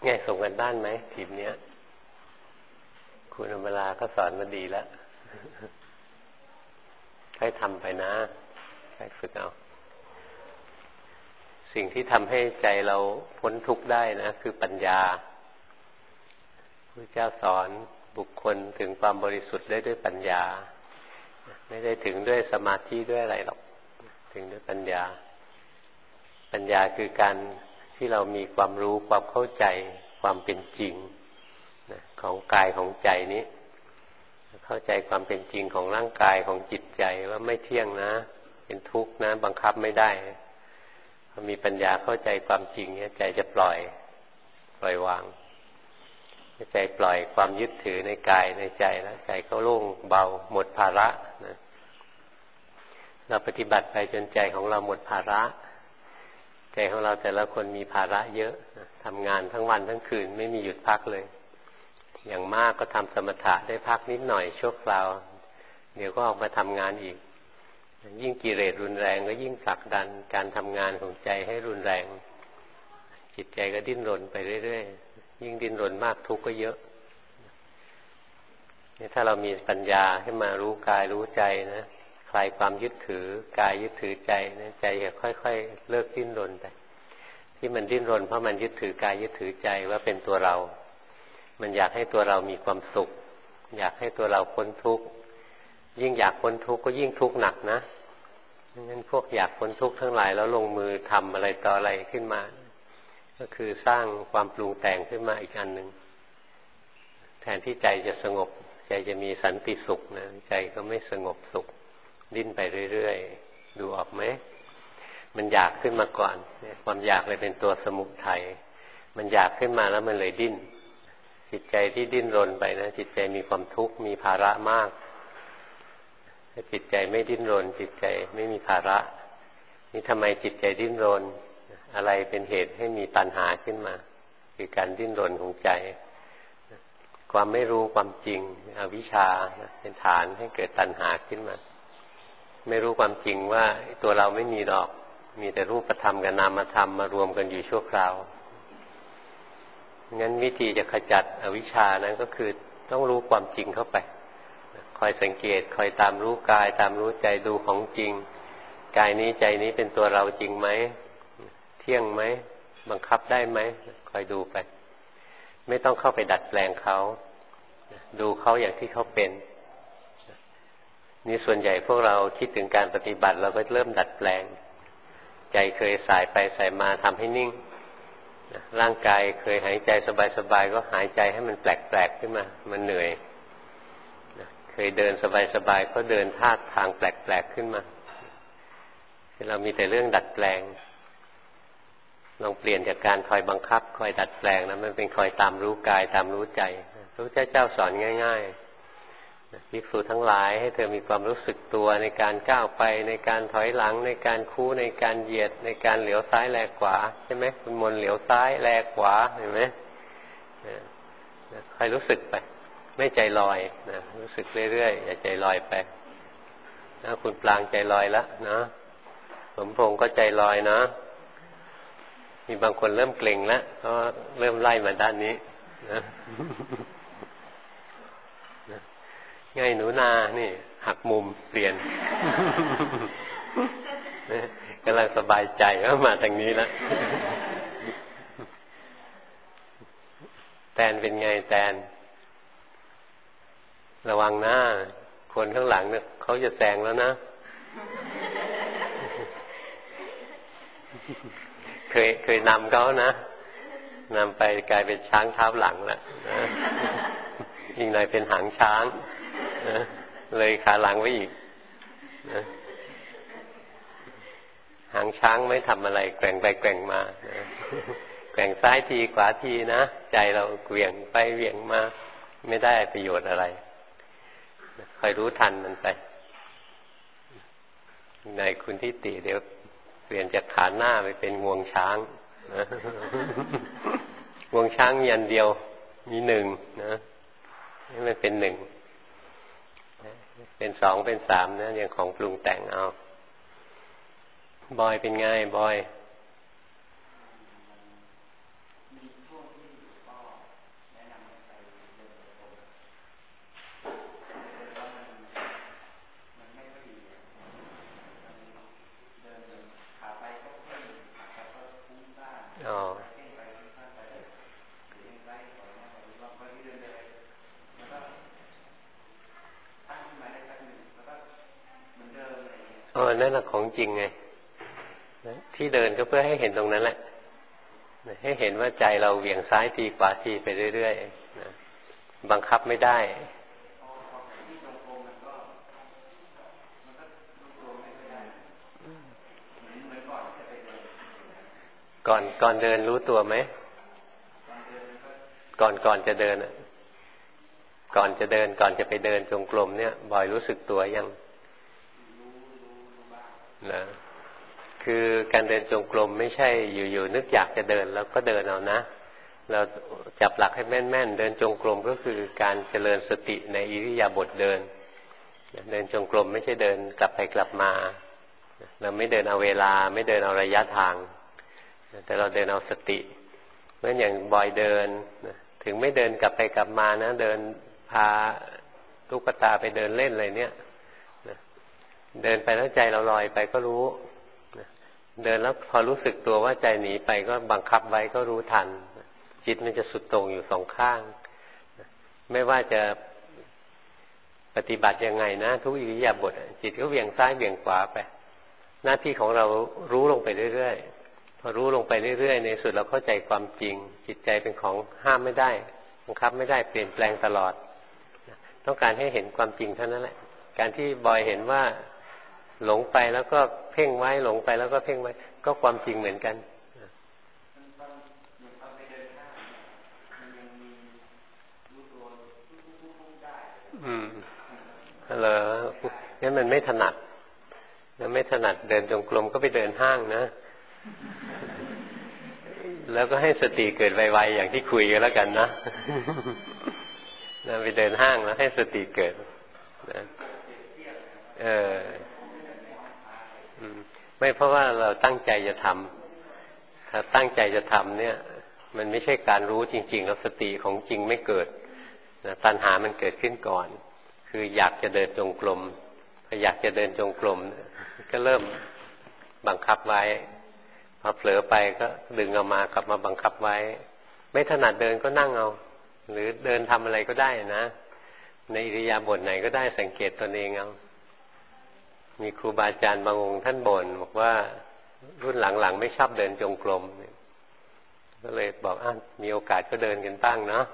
ไงส่งกันบ้านไหมทีมเนี้ยคุณอมราก็สอนมาดีแล้วค่อยทำไปนะค่อยฝึกเอาสิ่งที่ทำให้ใจเราพ้นทุกข์ได้นะคือปัญญาพระเจ้าสอนบุคคลถึงความบริสุทธิ์ได้ด้วยปัญญาไม่ได้ถึงด้วยสมาธิด้วยอะไรหรอกถึงด้วยปัญญาปัญญาคือการที่เรามีความรู้ความเข้าใจความเป็นจริงของกายของใจนี้เข้าใจความเป็นจริงของร่างกายของจิตใจว่าไม่เที่ยงนะเป็นทุกข์นะบังคับไม่ได้พอมีปัญญาเข้าใจความจริงเนี่ยใจจะปล่อยวางใจปล่อยความยึดถือในกายในใจแล้วใจก็โล่งเบาหมดภาระนะเราปฏิบัติไปจนใจของเราหมดภาระใจของเราแต่ละคนมีภาระเยอะทำงานทั้งวันทั้งคืนไม่มีหยุดพักเลยอย่างมากก็ทำสมถะได้พักนิดหน่อยชั่วคราวเดี๋ยวก็ออกมาทำงานอีกยิ่งกิเลสรุนแรงก็ยิ่งผลักดันการทำงานของใจให้รุนแรงจิตใจก็ดิ้นรนไปเรื่อยๆยิ่งดิ้นรนมากทุกข์ก็เยอะนี่ถ้าเรามีปัญญาขึ้นมารู้กายรู้ใจนะคลายความยึดถือกายยึดถือใจนะใจจะค่อยๆเลิกดิ้นรนไปที่มันดิ้นรนเพราะมันยึดถือกายยึดถือใจว่าเป็นตัวเรามันอยากให้ตัวเรามีความสุขอยากให้ตัวเราพ้นทุกข์ยิ่งอยากพ้นทุกข์ก็ยิ่งทุกข์หนักนะงั้นพวกอยากพ้นทุกข์ทั้งหลายแล้วลงมือทำอะไรต่ออะไรขึ้นมาก็คือสร้างความปรุงแต่งขึ้นมาอีกอันหนึ่งแทนที่ใจจะสงบใจจะมีสันติสุขนะใจก็ไม่สงบสุขดิ้นไปเรื่อยๆดูออกไหมมันอยากขึ้นมาก่อนความอยากเลยเป็นตัวสมุทัยมันอยากขึ้นมาแล้วมันเลยดิ้นจิตใจที่ดิ้นรนไปนะจิตใจมีความทุกข์มีภาระมากถ้าจิตใจไม่ดิ้นรนจิตใจไม่มีภาระนี่ทำไมจิตใจดิ้นรนอะไรเป็นเหตุให้มีตัณหาขึ้นมาคือการดิ้นรนของใจความไม่รู้ความจริงอวิชชาเป็นฐานให้เกิดตัณหาขึ้นมาไม่รู้ความจริงว่าตัวเราไม่มีหรอกมีแต่รูปธรรมกับนามธรรมมารวมกันอยู่ชั่วคราวงั้นวิธีจะขจัดอวิชชานั้นก็คือต้องรู้ความจริงเข้าไปคอยสังเกตคอยตามรู้กายตามรู้ใจดูของจริงกายนี้ใจนี้เป็นตัวเราจริงไหมเที่ยงไหมบังคับได้ไหมคอยดูไปไม่ต้องเข้าไปดัดแปลงเขาดูเขาอย่างที่เขาเป็นนี่ส่วนใหญ่พวกเราคิดถึงการปฏิบัติเราก็เริ่มดัดแปลงใจเคยสายไปสายมาทำให้นิ่งร่างกายเคยหายใจสบายๆก็หายใจให้มันแปลกๆขึ้นมามันเหนื่อยเคยเดินสบายๆก็เดินท่าทางแปลกๆขึ้นมาเรามีแต่เรื่องดัดแปลงลองเปลี่ยนจากการคอยบังคับคอยดัดแปลงนะมันเป็นคอยตามรู้กายตามรู้ใจพระพุทธเจ้าสอนง่ายๆภิกษุทั้งหลายให้เธอมีความรู้สึกตัวในการก้าวไปในการถอยหลังในการคู่ในการเหยียดในการเหลียวซ้ายแลขวาใช่ไหมคุณมนเหลียวซ้ายแลขวาเห็นไหมคอยรู้สึกไปไม่ใจลอยนะรู้สึกเรื่อยๆอย่าใจลอยไปนะคุณปรางใจลอยแล้วนะสมพงษ์ก็ใจลอยนะมีบางคนเริ่มเกร็งแล้วเพราะเริ่มไล่มาด้านนี้นะง่ายหนูนานี่หักมุมเปลี่ยนกำลังสบายใจว่ามาทางนี้แล้วแตนเป็นไงแตนระวังนะคนข้างหลังเนี่ยเขาจะแซงแล้วนะเคยนำเขานะนำไปกลายเป็นช้างเท้าหลังแล้วนะยิ่งหน่อยเป็นหางช้างนะเลยขาหลังไว้อีกนะหางช้างไม่ทำอะไรแกว่งไปแกว่งมานะแกว่งซ้ายทีขวาทีนะใจเราเหวี่ยงไปเหวี่ยงมาไม่ได้ประโยชน์อะไรคอยรู้ทันมันไปในคุณทิฏฐิเดี๋ยวเปลี่ยนจากขาหน้าไปเป็นงวงช้างนะงวงช้างมีอันเดียวมีหนึ่งนะนี่มันเป็นหนึ่งเป็นสองเป็นสามนะอย่างของปรุงแต่งเอาบอยเป็นไงบอยนั่นแหละของจริงไงที่เดินก็เพื่อให้เห็นตรงนั้นแหละให้เห็นว่าใจเราเหวี่ยงซ้ายทีขวาทีไปเรื่อยๆบังคับไม่ได้ก่อนเดินรู้ตัวไหมก่อนจะเดินก่อนจะไปเดินจงกรมเนี่ยบ่อยรู้สึกตัวยังนะคือการเดินจงกรมไม่ใช่อยู่ๆนึกอยากจะเดินแล้วก็เดินเอานะเราจับหลักให้แม่นๆเดินจงกรมก็คือการเจริญสติในอิริยาบถเดินจงกรมไม่ใช่เดินกลับไปกลับมาเราไม่เดินเอาเวลาไม่เดินเอาระยะทางแต่เราเดินเอาสติเพราะอย่างบ่อยเดินถึงไม่เดินกลับไปกลับมานะเดินพาตุ๊กตาไปเดินเล่นอะไรเนี่ยเดินไปแล้วใจเราลอยไปก็รู้เดินแล้วพอรู้สึกตัวว่าใจหนีไปก็บังคับไว้ก็รู้ทันจิตมันจะสุดโต่งอยู่สองข้างไม่ว่าจะปฏิบัติยังไงนะทุกอิริยาบถจิตก็เบี่ยงซ้ายเบี่ยงขวาไปหน้าที่ของเรารู้ลงไปเรื่อยๆพอรู้ลงไปเรื่อยๆในสุดเราเข้าใจความจริงจิตใจเป็นของห้ามไม่ได้บังคับไม่ได้เปลี่ยนแปลงตลอดต้องการให้เห็นความจริงเท่านั้นแหละการที่บอยเห็นว่าหลงไปแล้วก็เพ่งไว้หลงไปแล้วก็เพ่งไว้ก็ความจริงเหมือนกันเหรองั้นมันไม่ถนัดแล้วไม่ถนัดเดินจงกรมก็ไปเดินห้างนะแล้วก็ให้สติเกิดไวๆอย่างที่คุยกันแล้วกันนะไปเดินห้างแล้วให้สติเกิดนะไม่เพราะว่าเราตั้งใจจะทำถ้าตั้งใจจะทำเนี่ยมันไม่ใช่การรู้จริงๆแล้วสติของจริงไม่เกิดนะตัณหามันเกิดขึ้นก่อนคืออยากจะเดินจงกรมพออยากจะเดินจงกรมก็เริ่มบังคับไว้พอเผลอไปก็ดึงออกมากลับมาบังคับไว้ไม่ถนัดเดินก็นั่งเอาหรือเดินทำอะไรก็ได้นะในอิริยาบถไหนก็ได้สังเกตตนเองเอามีครูบาอาจารย์บางองค์ท่านบ่นบอกว่ารุ่นหลังๆไม่ชอบเดินจงกรมก็เลยบอกมีโอกาสก็เดินกันบ้างเนาะ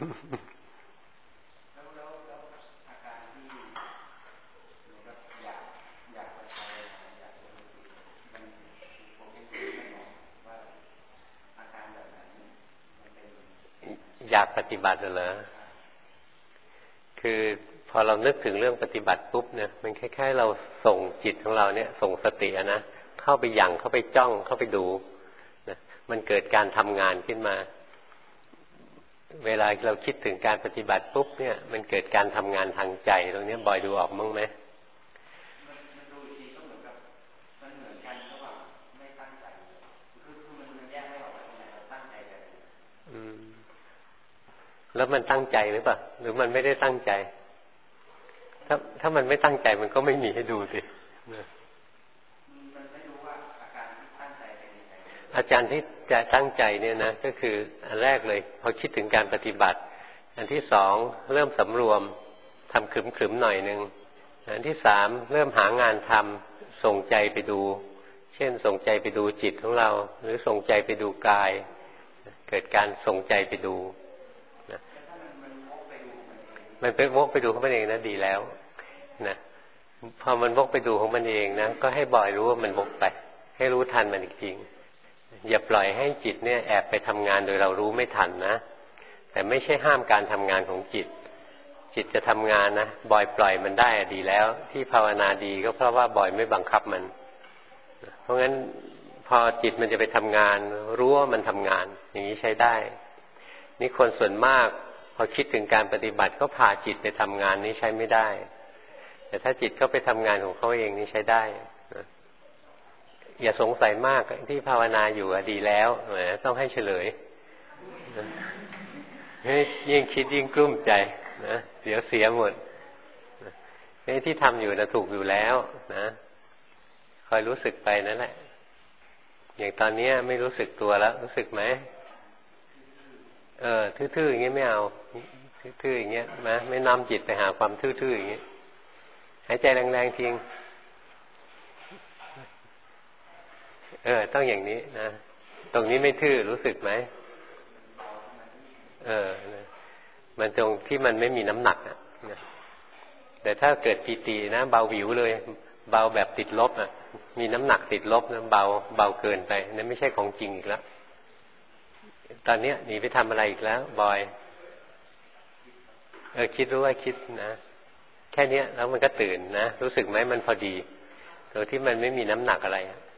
อยากปฏิบัติเหรอคือพอเรานึกถึงเรื่องปฏิบัติปุ๊บเนี่ยมันคล้ายๆเราส่งจิตของเราเนี่ยส่งสตินะเข้าไปยั่งเข้าไปจ้องเข้าไปดูนะมันเกิดการทำงานขึ้นมาเวลาเราคิดถึงการปฏิบัติปุ๊บเนี่ยมันเกิดการทำงานทางใจตรงนี้บ่อยดูออกมั้งไหมแล้วมันตั้งใจหรือเปล่าหรือมันไม่ได้ตั้งใจถ้ามันไม่ตั้งใจมันก็ไม่มีให้ดูสิอาจารย์ที่จะตั้งใจเนี่ยนะก็คืออันแรกเลยพอคิดถึงการปฏิบัติอันที่สองเริ่มสำรวมทำขรึมๆหน่อยนึงอันที่สามเริ่มหางานทำส่งใจไปดูเช่นส่งใจไปดูจิตของเราหรือส่งใจไปดูกายเกิดการส่งใจไปดูมันเป็นวกไปดูของมันเองนะดีแล้วนะพอมันวกไปดูของมันเองนะก็ให้บ่อยรู้ว่ามันวกไปให้รู้ทันมันอีกทีอย่าปล่อยให้จิตเนี่ยแอบไปทำงานโดยเรารู้ไม่ทันนะแต่ไม่ใช่ห้ามการทำงานของจิตจิตจะทำงานนะบ่อยปล่อยมันได้ดีแล้วที่ภาวนาดีก็เพราะว่าบ่อยไม่บังคับมันเพราะงั้นพอจิตมันจะไปทำงานรู้ว่ามันทำงานอย่างนี้ใช้ได้นี่คนส่วนมากพอคิดถึงการปฏิบัติก็พาจิตไปทำงานนี้ใช้ไม่ได้แต่ถ้าจิตก็ไปทำงานของเขาเองนี่ใช้ได้อย่าสงสัยมากที่ภาวนาอยู่ดีแล้วต้องให้เฉลยยิ่งคิดยิ่งกลุ้มใจนะเดี๋ยวเสียหมดนี่ที่ทำอยู่นะถูกอยู่แล้วนะคอยรู้สึกไปนั่นแหละอย่างตอนนี้ไม่รู้สึกตัวแล้วรู้สึกไหมทื่อๆอย่างเงี้ยไม่เอาทื่อๆอย่างเงี้ยนะไม่นำจิตไปหาความทื่อๆอย่างเงี้ยหายใจแรงๆทิ้งต้องอย่างนี้นะตรงนี้ไม่ทื่อรู้สึกไหมมันตรงที่มันไม่มีน้ำหนักอ่ะแต่ถ้าเกิดปีตินะเบาหวิวเลยเบาแบบติดลบอ่ะมีน้ำหนักติดลบนะเบาเกินไปนั่นไม่ใช่ของจริงอีกแล้วตอนนี้หนีไปทำอะไรอีกแล้วบอยคิดรู้ว่าคิดนะแค่นี้แล้วมันก็ตื่นนะรู้สึกไหมมันพอดีโดยที่มันไม่มีน้ำหนักอะไร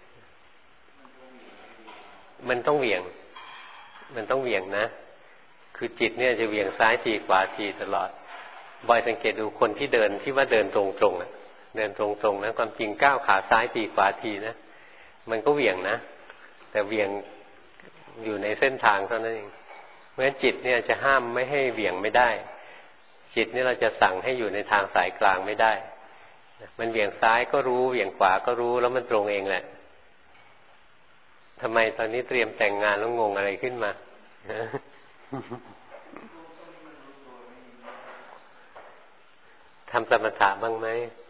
มันต้องเหวี่ยงนะคือจิตเนี่ยจะเหวี่ยงซ้ายทีขวาทีตลอดบอยสังเกตดูคนที่เดินที่ว่าเดินตรงๆเดินตรงๆนะความจริงก้าวขาซ้ายทีขวาทีนะมันก็เหวี่ยงนะแต่เหวี่ยงอยู่ในเส้นทางเท่านั้นเองเพราะฉะนั้นจิตเนี่ยจะห้ามไม่ให้เหวี่ยงไม่ได้จิตนี่เราจะสั่งให้อยู่ในทางสายกลางไม่ได้มันเหวี่ยงซ้ายก็รู้เหวี่ยงขวาก็รู้แล้วมันตรงเองแหละทำไมตอนนี้เตรียมแต่งงานแล้วงงอะไรขึ้นมาทำสมถะบ้างไหม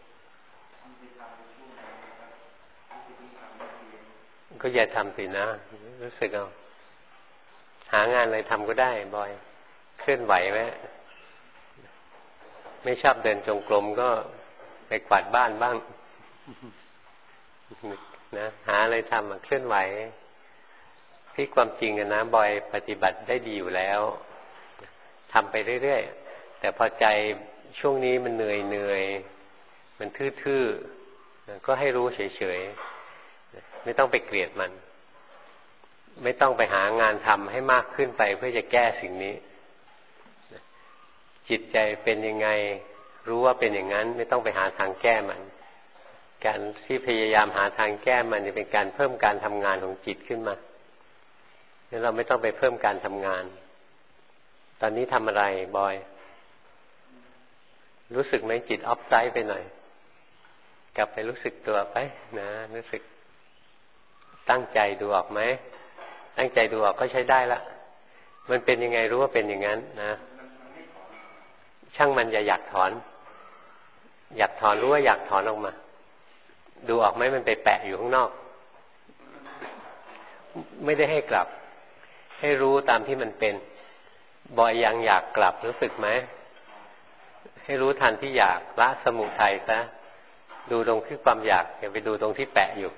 ก็อย่าทำสินะรู้สึกเอาหางานอะไรทำก็ได้บอยเคลื่อนไหวไหมไม่ชอบเดินจงกรมก็ไปกวาดบ้านบ้างนะหาอะไรทำเคลื่อนไหวที่ความจริงนะบอยปฏิบัติได้ดีอยู่แล้วทำไปเรื่อยๆแต่พอใจช่วงนี้มันเหนื่อยมันทื่อๆก็ให้รู้เฉยๆไม่ต้องไปเกลียดมันไม่ต้องไปหางานทำให้มากขึ้นไปเพื่อจะแก้สิ่งนี้จิตใจเป็นยังไงรู้ว่าเป็นอย่างนั้นไม่ต้องไปหาทางแก้มันการที่พยายามหาทางแก้มันจะเป็นการเพิ่มการทำงานของจิตขึ้นมางั้นเราไม่ต้องไปเพิ่มการทำงานตอนนี้ทำอะไรบอยรู้สึกไหมจิตออฟไซด์ไปหน่อยกลับไปรู้สึกตัวไปนะรู้สึกตั้งใจดูออกไหมตั้งใจดูออกก็ใช้ได้ละมันเป็นยังไงรู้ว่าเป็นอย่างนั้นนะช่างมันอย่าอยากถอนรู้ว่าอยากถอนออกมาดูออกไหมมันไปแปะอยู่ข้างนอกไม่ได้ให้กลับให้รู้ตามที่มันเป็นบอยยังอยากกลับรู้สึกไหมให้รู้ทันที่อยากละสมุทัยซะดูตรงที่ความอยากอย่าไปดูตรงที่แปะอยู่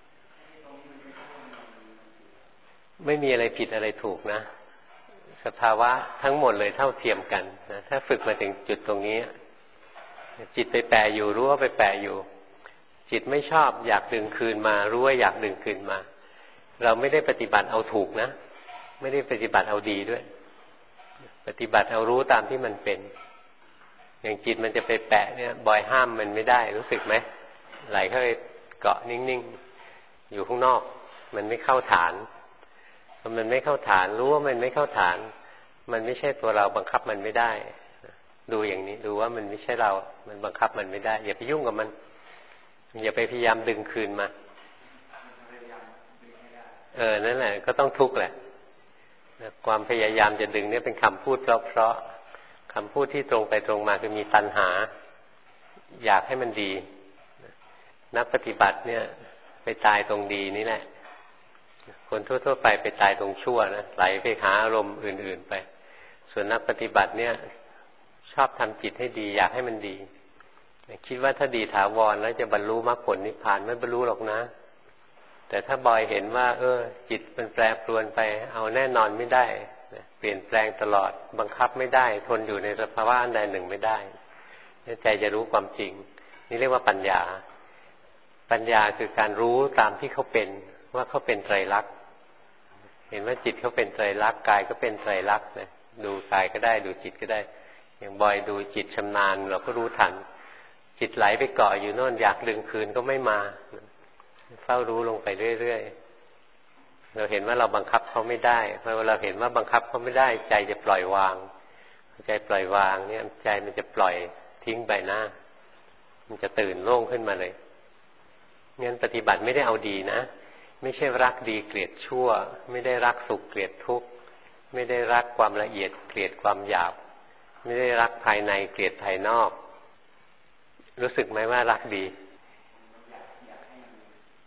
ไม่มีอะไรผิดอะไรถูกนะสภาวะทั้งหมดเลยเท่าเทียมกันนะถ้าฝึกมาถึงจุดตรงนี้จิตไปแปะอยู่รู้ว่าไปแปะอยู่จิตไม่ชอบอยากดึงคืนมารู้ว่าอยากดึงคืนมาเราไม่ได้ปฏิบัติเอาถูกนะไม่ได้ปฏิบัติเอาดีด้วยปฏิบัติเอารู้ตามที่มันเป็นอย่างจิตมันจะไปแปะเนี่ยบอยห้ามมันไม่ได้รู้สึกไหมไหลเข้าไปเกาะนิ่งๆอยู่ข้างนอกมันไม่เข้าฐานมันไม่เข้าฐานรู้ว่ามันไม่เข้าฐานมันไม่ใช่ตัวเราบังคับมันไม่ได้ดูอย่างนี้ดูว่ามันไม่ใช่เรามันบังคับมันไม่ได้อย่าไปยุ่งกับมันอย่าไปพยายามดึงคืนมานั่นแหละก็ต้องทุกข์แหละความพยายามจะดึงเนี่ยเป็นคำพูดเพราะคำพูดที่ตรงไปตรงมาคือมีตัณหาอยากให้มันดีนักปฏิบัติเนี่ยไปตายตรงดีนี่แหละคนทั่วๆไปตายตรงชั่วนะไหลไปหาอารมณ์อื่นๆไปส่วนนักปฏิบัติเนี่ยชอบทำจิตให้ดีอยากให้มันดีคิดว่าถ้าดีถาวรแล้วจะบรรลุมรรคผลนิพพานไม่บรรลุหรอกนะแต่ถ้าบอยเห็นว่าจิตมันแปรปรวนไปเอาแน่นอนไม่ได้เปลี่ยนแปลงตลอดบังคับไม่ได้ทนอยู่ในสภาวะอันใดหนึ่งไม่ได้ใจจะรู้ความจริงนี่เรียกว่าปัญญาคือการรู้ตามที่เขาเป็นว่าเขาเป็นไตรลักษณ์เห็นว่าจิตเขาเป็นไตรลักษณ์กายก็เป็นไตรลักษณ์นะดูกายก็ได้ดูจิตก็ได้อย่างบอยดูจิตชำนาญเราก็รู้ทันจิตไหลไปเกาะอยู่โน่นอยากดึงคืนก็ไม่มาเฝ้ารู้ลงไปเรื่อยๆเราเห็นว่าเราบังคับเขาไม่ได้พอเราเห็นว่าบังคับเขาไม่ได้ใจจะปล่อยวางใจปล่อยวางเนี่ยใจมันจะปล่อยทิ้งไปหน้ามันจะตื่นโล่งขึ้นมาเลยงั้นปฏิบัติไม่ได้เอาดีนะไม่ใช่รักดีเกลียดชั่วไม่ได้รักสุขเกลียดทุกข์ไม่ได้รักความละเอียดเกลียดความหยาบไม่ได้รักภายในเกลียดภายนอกรู้สึกไหมว่ารักดี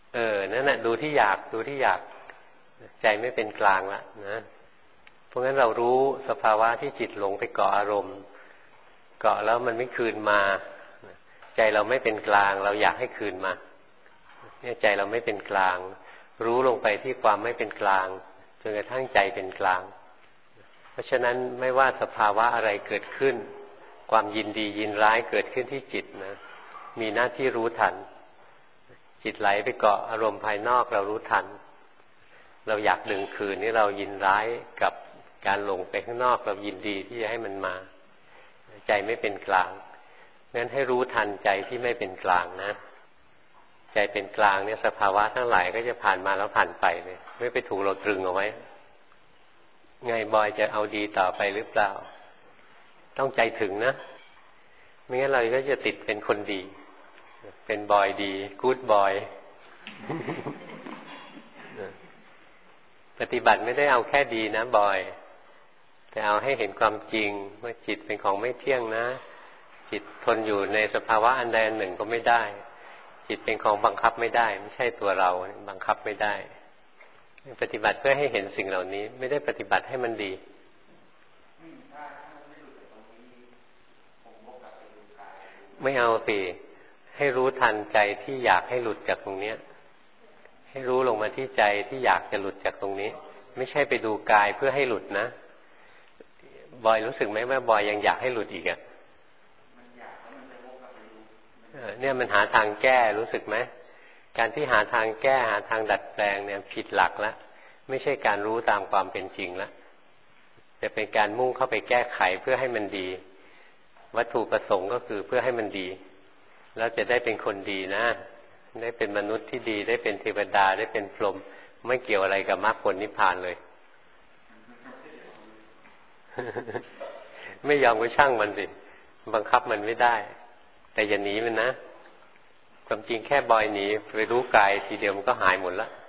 นั่นแหละดูที่อยากใจไม่เป็นกลางละนะเพราะงั้นเรารู้สภาวะที่จิตหลงไปเกาะอารมณ์เกาะแล้วมันไม่คืนมาใจเราไม่เป็นกลางเราอยากให้คืนมาเนี่ยใจเราไม่เป็นกลางรู้ลงไปที่ความไม่เป็นกลางจนกระทั่งใจเป็นกลางเพราะฉะนั้นไม่ว่าสภาวะอะไรเกิดขึ้นความยินดียินร้ายเกิดขึ้นที่จิตนะมีหน้าที่รู้ทันจิตไหลไปเกาะอารมณ์ภายนอกเรารู้ทันเราอยากดึงคืนนี่เรายินร้ายกับการหลงไปข้างนอกเรายินดีที่จะให้มันมาใจไม่เป็นกลางงั้นให้รู้ทันใจที่ไม่เป็นกลางนะใจเป็นกลางเนี่ยสภาวะทั้งหลายก็จะผ่านมาแล้วผ่านไปเลยไม่ไปถูกเราตรึงเอาไว้ไงบอยจะเอาดีต่อไปหรือเปล่าต้องใจถึงนะไม่งั้นเราก็จะติดเป็นคนดีเป็นบอยดีกู๊ดบอยปฏิบัติไม่ได้เอาแค่ดีนะบอยแต่เอาให้เห็นความจริงว่าจิตเป็นของไม่เที่ยงนะจิตทนอยู่ในสภาวะอันใดอันหนึ่งก็ไม่ได้จิตเป็นของบังคับไม่ได้ไม่ใช่ตัวเราบังคับไม่ได้ปฏิบัติเพื่อให้เห็นสิ่งเหล่านี้ไม่ได้ปฏิบัติให้มันดีไม่เอาสิให้รู้ทันใจที่อยากให้หลุดจากตรงนี้ให้รู้ลงมาที่ใจที่อยากจะหลุดจากตรงนี้ไม่ใช่ไปดูกายเพื่อให้หลุดนะบอยรู้สึกไหมว่าบอยยังอยากให้หลุดอีกอ่ะเนี่ยมันหาทางแก้รู้สึกไหมการที่หาทางแก้หาทางดัดแปลงเนี่ยผิดหลักแล้วไม่ใช่การรู้ตามความเป็นจริงแล้วจะเป็นการมุ่งเข้าไปแก้ไขเพื่อให้มันดีวัตถุประสงค์ก็คือเพื่อให้มันดีแล้วจะได้เป็นคนดีนะได้เป็นมนุษย์ที่ดีได้เป็นเทวดาได้เป็นพรหมไม่เกี่ยวอะไรกับมรรคผลนิพพานเลย ไม่ยอมก็ช่างมันสิบังคับมันไม่ได้แต่อย่าหนีมันนะความจริงแค่บอยหนีไปรู้กายทีเดียวมันก็หายหมดแล้ว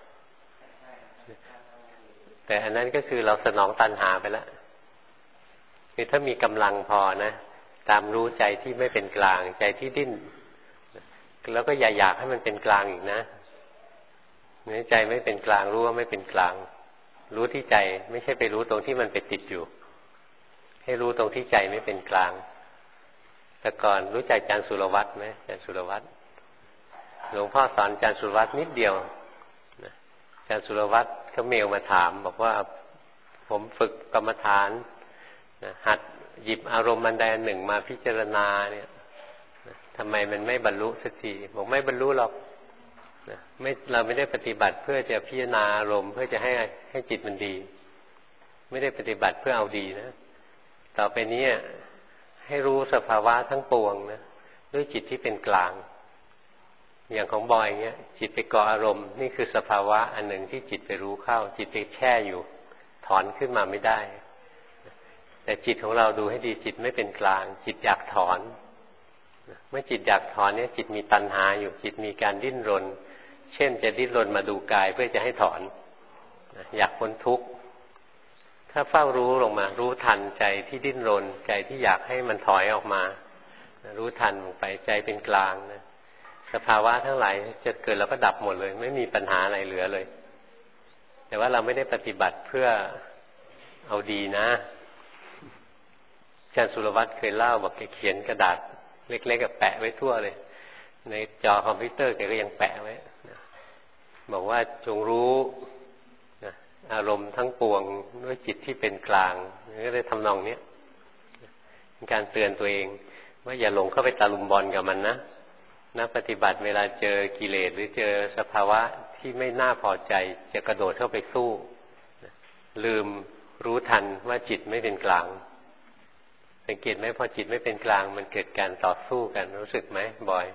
แต่อันนั้นก็คือเราสนองตัณหาไปแล้วคือถ้ามีกำลังพอนะตามรู้ใจที่ไม่เป็นกลางใจที่ดิ้นแล้วก็อย่าอยากให้มันเป็นกลางอีกนะเนื้อใจไม่เป็นกลางรู้ว่าไม่เป็นกลางรู้ที่ใจไม่ใช่ไปรู้ตรงที่มันไปติดอยู่ให้รู้ตรงที่ใจไม่เป็นกลางแต่ก่อนรู้จักอาจารย์สุรวัตรไหมอาจารย์สุรวัตรหลวงพ่อสอนอาจารย์สุรวัตรนิดเดียวอาจารย์สุรวัตรเขาเมลมาถามบอกว่าผมฝึกกรรมฐานหัดหยิบอารมณ์อันใดอันหนึ่งมาพิจารณาเนี่ยทำไมมันไม่บรรลุสักทีบอกไม่บรรลุหรอกเราไม่ได้ปฏิบัติเพื่อจะพิจารณาอารมณ์เพื่อจะให้จิตมันดีไม่ได้ปฏิบัติเพื่อเอาดีนะต่อไปนี้ให้รู้สภาวะทั้งปวงนะด้วยจิตที่เป็นกลางอย่างของบอยเงี้ยจิตไปเกาะอารมณ์นี่คือสภาวะอันหนึ่งที่จิตไปรู้เข้าจิตไปแช่อยู่ถอนขึ้นมาไม่ได้แต่จิตของเราดูให้ดีจิตไม่เป็นกลางจิตอยากถอนเมื่อจิตอยากถอนเนี่ยจิตมีตัณหาอยู่จิตมีการดิ้นรนเช่นจะดิ้นรนมาดูกายเพื่อจะให้ถอนอยากพ้นทุกข์ถ้าเฝ้ารู้ลงมารู้ทันใจที่ดิ้นรนใจที่อยากให้มันถอยออกมารู้ทันลงไปใจเป็นกลางนะสภาวะทั้งหลายจะเกิดแล้วก็ดับหมดเลยไม่มีปัญหาอะไรเหลือเลยแต่ว่าเราไม่ได้ปฏิบัติเพื่อเอาดีนะอาจารย์สุรวัตรเคยเล่าบอกแกเขียนกระดาษเล็กๆกับแปะไว้ทั่วเลยในจอคอมพิวเตอร์แกก็ยังแปะไว้บอกว่าจงรู้อารมณ์ทั้งปวงด้วยจิตที่เป็นกลางก็ได้ทำนองนี้เป็นการเตือนตัวเองว่าอย่าหลงเข้าไปตะลุมบอลกับมันนะนักปฏิบัติเวลาเจอกิเลสหรือเจอสภาวะที่ไม่น่าพอใจจะกระโดดเข้าไปสู้ลืมรู้ทันว่าจิตไม่เป็นกลางสังเกตไหมพอจิตไม่เป็นกลางมันเกิดการต่อสู้กันรู้สึกไหมบ่อย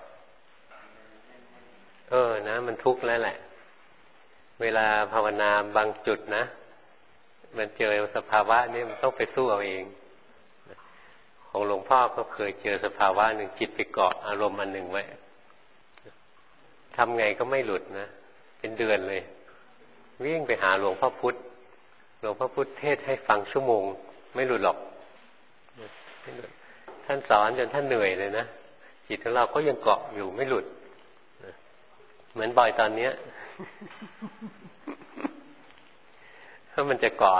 นะมันทุกข์แล้วแหละเวลาภาวนาบางจุดนะมันเจอสภาวะนี้มันต้องไปสู้เอาเองของหลวงพ่อก็เคยเจอสภาวะหนึ่งจิตไปเกาะอารมณ์อันหนึ่งไว้ทำไงก็ไม่หลุดนะเป็นเดือนเลยวิ่งไปหาหลวงพ่อพุธหลวงพ่อพุธเทศให้ฟังชั่วโมงไม่หลุดหรอกท่านสอนจนท่านเหนื่อยเลยนะจิตของเราก็ยังเกาะอยู่ไม่หลุดเหมือนบ่อยตอนเนี้ยถ้ามันจะเกาะ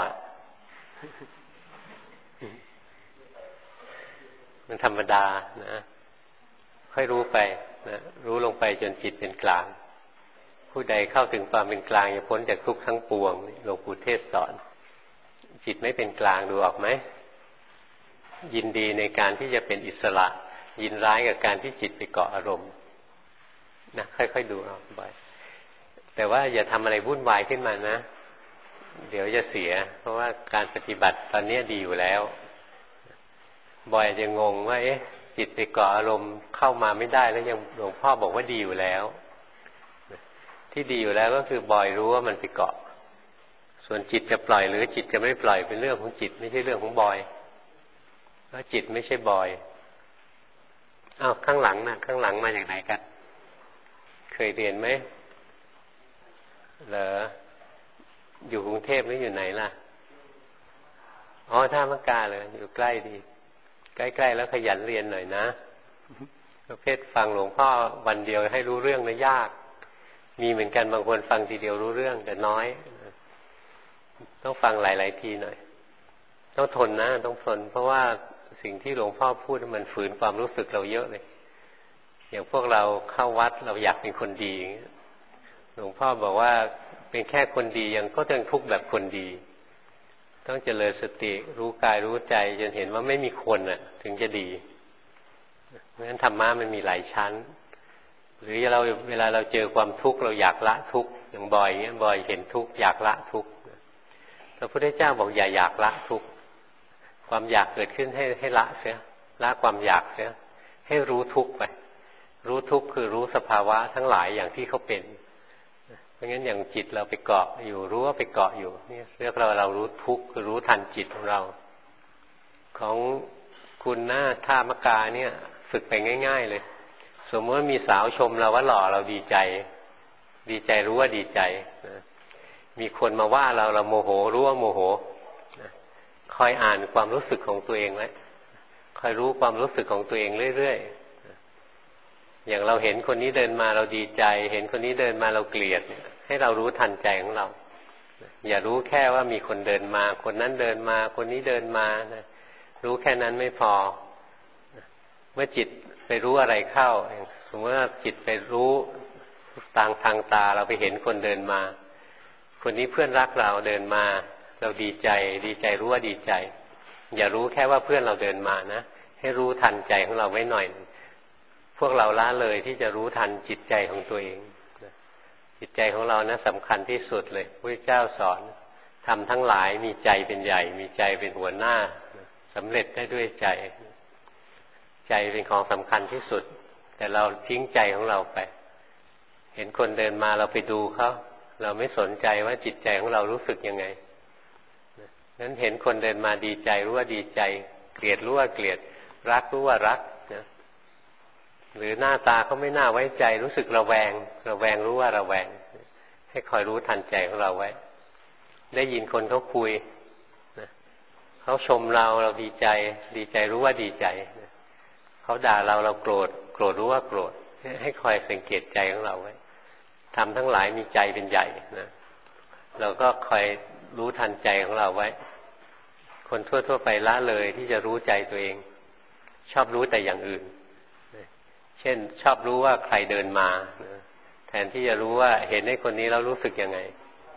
มันธรรมดานะค่อยรู้ไปนะรู้ลงไปจนจิตเป็นกลางผู้ใดเข้าถึงความเป็นกลางจะพ้นจากทุกข์ทั้งปวงหลวงปู่เทศสอนจิตไม่เป็นกลางดูออกไหมยินดีในการที่จะเป็นอิสระยินร้ายกับการที่จิตไปเกาะอารมณ์นะค่อยๆดูเอาบ่อยแต่ว่าอย่าทำอะไรวุ่นวายขึ้นมานะเดี๋ยวจะเสียเพราะว่าการปฏิบัติตอนนี้ดีอยู่แล้วบ่อยจะงงว่าจิตไปเกาะอารมณ์เข้ามาไม่ได้แล้วยังหลวงพ่อบอกว่าดีอยู่แล้วที่ดีอยู่แล้วก็คือบ่อยรู้ว่ามันไปเกาะส่วนจิตจะปล่อยหรือจิตจะไม่ปล่อยเป็นเรื่องของจิตไม่ใช่เรื่องของบ่อยเพราะจิตไม่ใช่บ่อยอ้าวข้างหลังนะข้างหลังมาจากไหนกันเคยเรียนไหมเหรออยู่กรุงเทพหรืออยู่ไหนล่ะอ๋อท่ามะกาเลยอยู่ใกล้ดีใกล้ๆแล้วขยันเรียนหน่อยนะประเภทฟังหลวงพ่อวันเดียวให้รู้เรื่องนะยากมีเหมือนกันบางคนฟังทีเดียวรู้เรื่องแต่น้อยต้องฟังหลายๆทีหน่อยต้องทนนะต้องทนเพราะว่าสิ่งที่หลวงพ่อพูดมันฝืนความรู้สึกเราเยอะเลยอย่างพวกเราเข้าวัดเราอยากเป็นคนดีหลวงพ่อบอกว่าเป็นแค่คนดียังก็ต้องทุกข์แบบคนดีต้องเจริญสติรู้กายรู้ใจจนเห็นว่าไม่มีคนน่ะถึงจะดีเพราะฉะนั้นธรรมะมันมีหลายชั้นหรือเวลาเราเจอความทุกข์เราอยากละทุกข์อย่างบ่อยเงี้ยบ่อยเห็นทุกข์อยากละทุกข์พระพุทธเจ้าบอกอย่าอยากละทุกข์ความอยากเกิดขึ้นให้ละเสียละความอยากเสียให้รู้ทุกข์ไปรู้ทุกข์คือรู้สภาวะทั้งหลายอย่างที่เขาเป็นเพราะงั้นอย่างจิตเราไปเกาะอยู่รู้ว่าไปเกาะอยู่นี่เรียกเรารู้ทุกข์คือรู้ทันจิตของเราของคุณหน้าท่ามะกาเนี่ยฝึกไปง่ายๆเลยสมมติว่ามีสาวชมเราว่าหล่อเราดีใจรู้ว่าดีใจมีคนมาว่าเราโมโหรู้ว่าโมโหคอยอ่านความรู้สึกของตัวเองไว้คอยรู้ความรู้สึกของตัวเองเรื่อยๆอย่างเราเห็นคนนี้เดินมาเราดีใจเห็นคนนี้เดินมาเราเกลียดให้เรารู้ทันใจของเราอย่ารู้แค่ว่ามีคนเดินมาคนนั้นเดินมาคนนี้เดินมารู้แค่นั้นไม่พอเมื่อจิตไปรู้อะไรเข้าสมมติว่าจิตไปรู้ทางตาเราไปเห็นคนเดินมาคนนี้เพื่อนรักเราเดินมาเราดีใจรู้ว่าดีใจอย่ารู้แค่ว่าเพื่อนเราเดินมานะให้รู้ทันใจของเราไว้หน่อยพวกเราละเลยที่จะรู้ทันจิตใจของตัวเองจิตใจของเรานะสำคัญที่สุดเลยพระเจ้าสอนทำทั้งหลายมีใจเป็นใหญ่มีใจเป็นหัวหน้าสำเร็จได้ด้วยใจเป็นของสำคัญที่สุดแต่เราทิ้งใจของเราไปเห็นคนเดินมาเราไปดูเขาเราไม่สนใจว่าจิตใจของเรารู้สึกยังไงนั้นเห็นคนเดินมาดีใจรู้ว่าดีใจเกลียดรู้ว่าเกลียดรักรู้ว่ารักนะหรือหน้าตาเขาไม่น่าไว้ใจรู้สึกระแวงรู้ว่าระแวงให้คอยรู้ทันใจของเราไว้ได้ยินคนเขาคุยนะเขาชมเราดีใจรู้ว่าดีใจนะเขาด่าเราโกรธรู้ว่าโกรธให้คอยสังเกตใจของเราไว้ทำทั้งหลายมีใจเป็นใหญ่นะเราก็คอยรู้ทันใจของเราไว้คนทั่วไปละเลยที่จะรู้ใจตัวเองชอบรู้แต่อย่างอื่นเช่นชอบรู้ว่าใครเดินมาแทนที่จะรู้ว่าเห็นไอ้คนนี้เรารู้สึกยังไง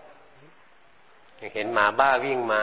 เห็นหมาบ้าวิ่งมา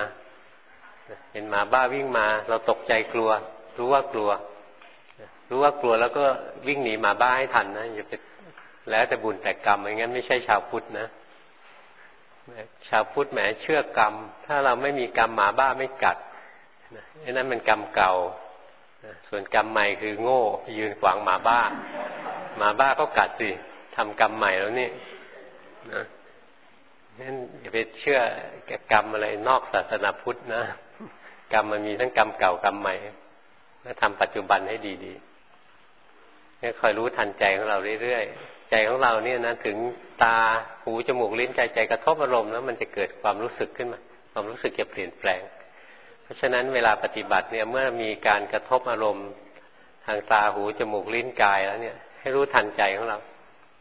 เราตกใจกลัวรู้ว่ากลัวแล้วก็วิ่งหนีหมาบ้าให้ทันนะอย่าไปแล้วแต่บุญแต่กรรมอย่างนั้นไม่ใช่ชาวพุทธนะชาวพุทธแหมเชื่อกรรมถ้าเราไม่มีกรรมหมาบ้าไม่กัดไอ้นั่นมันกรรมเก่าส่วนกรรมใหม่คือโง่ยืนขวางหมาบ้าก็กัดสิทำกรรมใหม่แล้วนี่นะงั้นอย่าไปเชื่อกรรมอะไรนอกศาสนาพุทธนะกรรมมันมีทั้งกรรมเก่ากรรมใหม่แล้วทำปัจจุบันให้ดีๆให้คอยรู้ทันใจของเราเรื่อยๆใจของเราเนี่ยนะถึงตาหูจมูกลิ้นใจกระทบอารมณ์แล้วมันจะเกิดความรู้สึกขึ้นมาความรู้สึกจะเปลี่ยนแปลงเพราะฉะนั้นเวลาปฏิบัติเนี่ยเมื่อมีการกระทบอารมณ์ทางตาหูจมูกลิ้นกายแล้วเนี่ยให้รู้ทันใจของเรา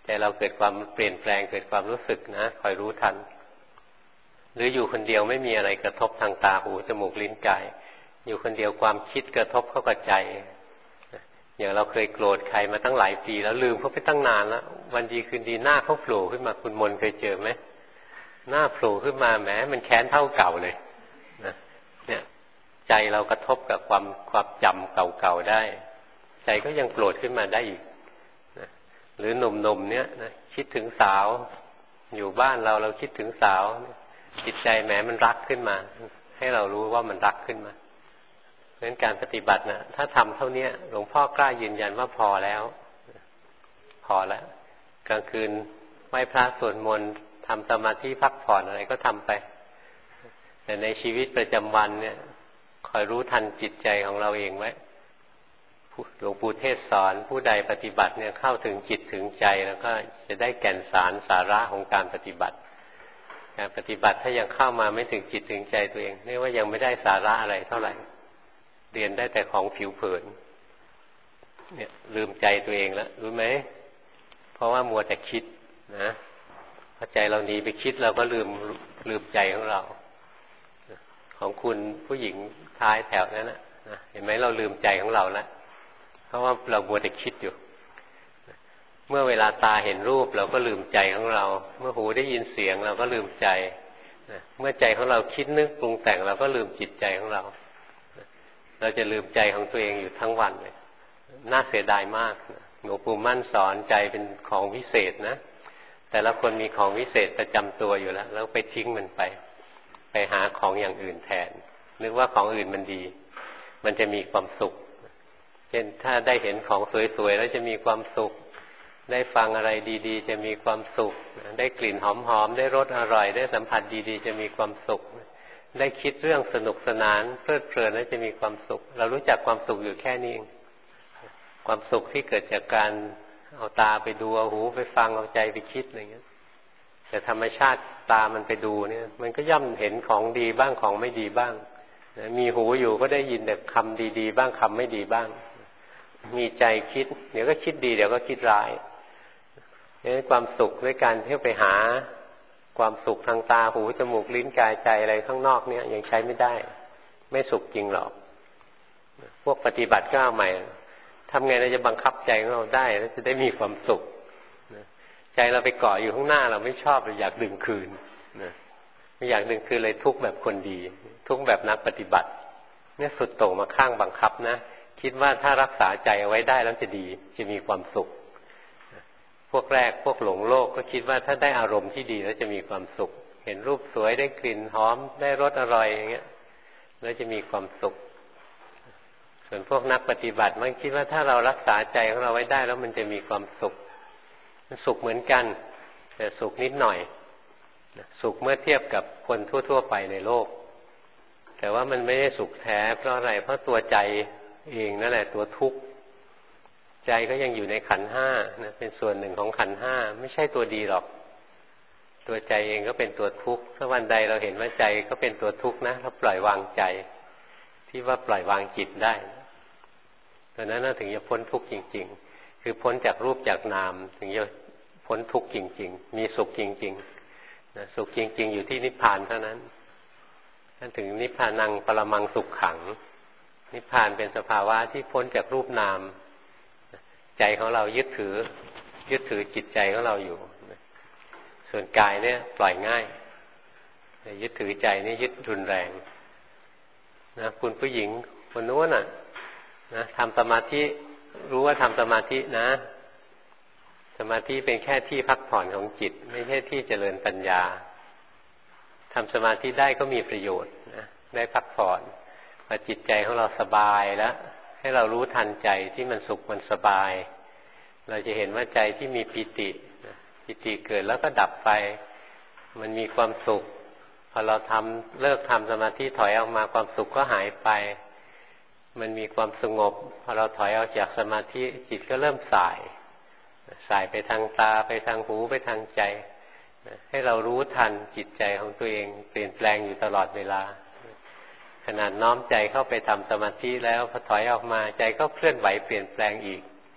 ใจเราเกิดความเปลี่ยนแปลงเกิดความรู้สึกนะคอยรู้ทันหรืออยู่คนเดียวไม่มีอะไรกระทบทางตาหูจมูกลิ้นกายอยู่คนเดียวความคิดกระทบเข้ากับใจอย่างเราเคยโกรธใครมาตั้งหลายปีแล้วลืมเขาไปตั้งนานแล้ววันดีคืนดีหน้าเขาโผล่ขึ้นมาคุณมนเคยเจอไหมหน้าโผล่ขึ้นมาแหมมันแค้นเท่าเก่าเลยนะเนี่ยใจเรากระทบกับความจำเก่าๆได้ใจก็ยังโกรธขึ้นมาได้อีกนะหรือหนุ่มๆเนี่ยนะคิดถึงสาวอยู่บ้านเราคิดถึงสาวจิตใจแหมมันรักขึ้นมาให้เรารู้ว่ามันรักขึ้นมาเพราะฉะนั้นการปฏิบัตินะถ้าทำเท่านี้หลวงพ่อกล้ายืนยันว่าพอแล้วพอแล้วกลางคืนไหว้พระสวดมนต์ทำสมาธิพักผ่อนอะไรก็ทำไปแต่ในชีวิตประจำวันเนี่ยคอยรู้ทันจิตใจของเราเองไว้หลวงปู่เทศสอนผู้ใดปฏิบัติเนี่ยเข้าถึงจิตถึงใจแล้วก็จะได้แก่นสารสาระของการปฏิบัติการปฏิบัติถ้ายังเข้ามาไม่ถึงจิตถึงใจตัวเองเรียกว่ายังไม่ได้สาระอะไรเท่าไหร่เรียนได้แต่ของผิวเผินเนี่ยลืมใจตัวเองแล้วรู้ไหมเพราะว่ามัวแต่คิดนะพอใจเราหนีไปคิดเราก็ลืมใจของเราของคุณผู้หญิงท้ายแถวนั้นนะเห็นไหมเราลืมใจของเราแล้วเพราะว่าเรามัวแต่คิดอยู่เมื่อเวลาตาเห็นรูปเราก็ลืมใจของเราเมื่อหูได้ยินเสียงเราก็ลืมใจเมื่อใจของเราคิดนึกปรุงแต่งเราก็ลืมจิตใจของเราเราจะลืมใจของตัวเองอยู่ทั้งวันเลยน่าเสียดายมากหลวงปู่มั่นสอนใจเป็นของวิเศษนะแต่ละคนมีของวิเศษประจำตัวอยู่แล้วไปทิ้งมันไปหาของอย่างอื่นแทนนึกว่าของอื่นมันดีมันจะมีความสุขเช่นถ้าได้เห็นของสวยๆแล้วจะมีความสุขได้ฟังอะไรดีๆจะมีความสุขได้กลิ่นหอมๆได้รสอร่อยได้สัมผัสดีๆจะมีความสุขได้คิดเรื่องสนุกสนานเพลิดเพลินแล้วจะมีความสุขเรารู้จักความสุขอยู่แค่นี้เองความสุขที่เกิดจากการเอาตาไปดูเอาหูไปฟังเอาใจไปคิดอะไรเงี้ยแต่ธรรมชาติตามันไปดูเนี่ยมันก็ย่อมเห็นของดีบ้างของไม่ดีบ้างมีหูอยู่ก็ได้ยินแต่คำดีๆบ้างคำไม่ดีบ้างมีใจคิดเดี๋ยวก็คิดดีเดี๋ยวก็คิดร้ายนี่ความสุขด้วยการที่ไปหาความสุขทางตาหูจมูกลิ้นกายใจอะไรข้างนอกเนี่ยยังใช้ไม่ได้ไม่สุขจริงหรอกพวกปฏิบัติก็เอาใหม่ทำไงเราจะบังคับใจของเราได้แล้วจะได้มีความสุขใจเราไปเกาะอยู่ข้างหน้าเราไม่ชอบเราอยากดึงคืนไม่อยากดึงคืนเลยทุกแบบคนดีทุกแบบนักปฏิบัติเนี่ยสุดโต่งมาข้างบังคับนะคิดว่าถ้ารักษาใจเอาไว้ได้แล้วจะดีจะมีความสุขพวกแรกพวกหลงโลกก็คิดว่าถ้าได้อารมณ์ที่ดีแล้วจะมีความสุขเห็นรูปสวยได้กลิ่นหอมได้รสอร่อยอย่างเงี้ยแล้วจะมีความสุขส่วนพวกนักปฏิบัติมันคิดว่าถ้าเรารักษาใจของเราไว้ได้แล้วมันจะมีความสุขมันสุขเหมือนกันแต่สุขนิดหน่อยสุขเมื่อเทียบกับคนทั่วๆไปในโลกแต่ว่ามันไม่ได้สุขแท้เพราะอะไรเพราะตัวใจเองนั่นแหละตัวทุกข์ใจก็ยังอยู่ในขันธ์ห้านะเป็นส่วนหนึ่งของขันธ์ห้าไม่ใช่ตัวดีหรอกตัวใจเองก็เป็นตัวทุกข์ถ้าวันใดเราเห็นว่าใจก็เป็นตัวทุกข์นะเราปล่อยวางใจที่ว่าปล่อยวางจิตได้ตอนนั้นเราถึงจะพ้นทุกข์จริงๆคือพ้นจากรูปจากนามถึงจะพ้นทุกข์จริงๆมีสุขจริงๆนะสุขจริงๆอยู่ที่นิพพานเท่านั้นท่านถึงนิพพานังปรมังสุขขังนิพพานเป็นสภาวะที่พ้นจากรูปนามใจของเรายึดถือจิตใจของเราอยู่ส่วนกายเนี่ยปล่อยง่ายยึดถือใจนี่ยึดรุนแรงนะคุณผู้หญิงคนนู้นน่ะนะทำสมาธิรู้ว่าทำสมาธินะสมาธิเป็นแค่ที่พักผ่อนของจิตไม่ใช่ที่เจริญปัญญาทำสมาธิได้ก็มีประโยชน์นะได้พักผ่อนพอจิตใจของเราสบายแล้วให้เรารู้ทันใจที่มันสุขมันสบายเราจะเห็นว่าใจที่มีปิติปิติเกิดแล้วก็ดับไปมันมีความสุขพอเราเลิกทำสมาธิถอยออกมาความสุขก็หายไปมันมีความสงบพอเราถอยออกจากสมาธิจิตก็เริ่มสายไปทางตาไปทางหูไปทางใจให้เรารู้ทันจิตใจของตัวเองเปลี่ยนแปลงอยู่ตลอดเวลาขนาดน้อมใจเข้าไปทำสมาธิแล้วพอถอยออกมาใจก็เคลื่อนไหวเปลี่ยนแปลงอีก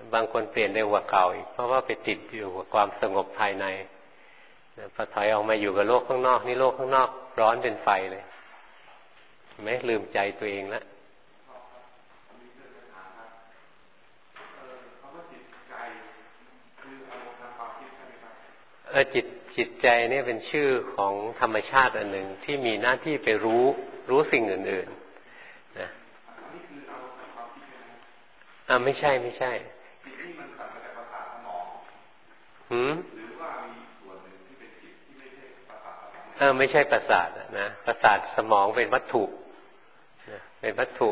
บางคนเปลี่ยนเร็วกว่าเก่าอีกเพราะว่าไปติดอยู่กับความสงบภายในพอถอยออกมาอยู่กับโลกข้างนอกนี่โลกข้างนอกร้อนเป็นไฟเลยไม่ลืมใจตัวเองแล้วจิตใจเนี่ยเป็นชื่อของธรรมชาติอันหนึ่งที่มีหน้าที่ไปรู้สิ่งอื่นๆนะไม่ใช่จิตนี่มันกลับมาจากประสาทสมองหรือว่ามีส่วนหนึ่งที่เป็นจิตที่ไม่ใช่ประสาทสมองไม่ใช่ประสาทนะประสาทสมองเป็นวัตถุเป็นวัตถุ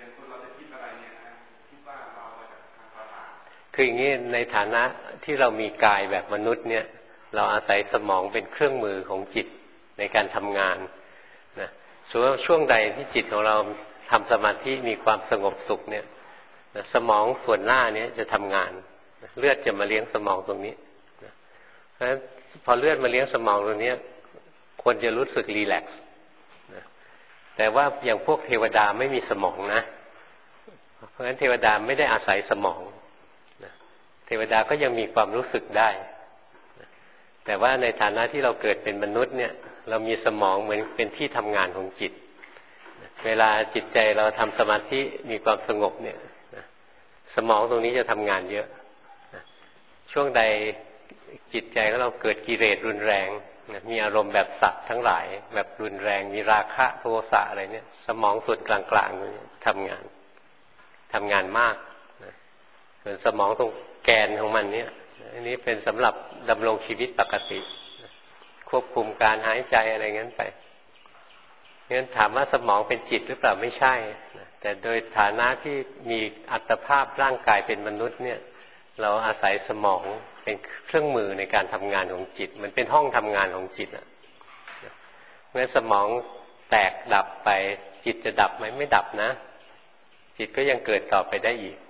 คืออย่างนี้ในฐานะที่เรามีกายแบบมนุษย์เนี่ยเราอาศัยสมองเป็นเครื่องมือของจิตในการทำงานนะส่วนช่วงใดที่จิตของเราทำสมาธิมีความสงบสุขเนี่ยนะสมองส่วนหน้านี้จะทำงานเลือดจะมาเลี้ยงสมองตรงนี้นะเพราะฉะนั้นพอเลือดมาเลี้ยงสมองตรงนี้คนจะรู้สึกรีแลกซ์นะแต่ว่าอย่างพวกเทวดาไม่มีสมองนะเพราะฉะนั้นเทวดาไม่ได้อาศัยสมองนะเทวดาก็ยังมีความรู้สึกได้แต่ว่าในฐานะที่เราเกิดเป็นมนุษย์เนี่ยเรามีสมองเหมือนเป็นที่ทำงานของจิตเวลาจิตใจเราทำสมาธิมีความสงบเนี่ยสมองตรงนี้จะทำงานเยอะช่วงใดจิตใจของเราเกิดกิเลสรุนแรงมีอารมณ์แบบสัตว์ทั้งหลายแบบรุนแรงมีราคะโทสะอะไรเนี่ยสมองส่วนกลางๆทำงานมากส่วนสมองตรงแกนของมันเนี่ยอันนี้เป็นสำหรับดำรงชีวิตปกติควบคุมการหายใจอะไรงั้นไปงั้นถามว่าสมองเป็นจิตหรือเปล่าไม่ใช่แต่โดยฐานะที่มีอัตภาพร่างกายเป็นมนุษย์เนี่ยเราอาศัยสมองเป็นเครื่องมือในการทำงานของจิตมันเป็นห้องทำงานของจิตเมื่อสมองแตกดับไปจิตจะดับไหมไม่ดับนะจิตก็ยังเกิดต่อไปได้อีก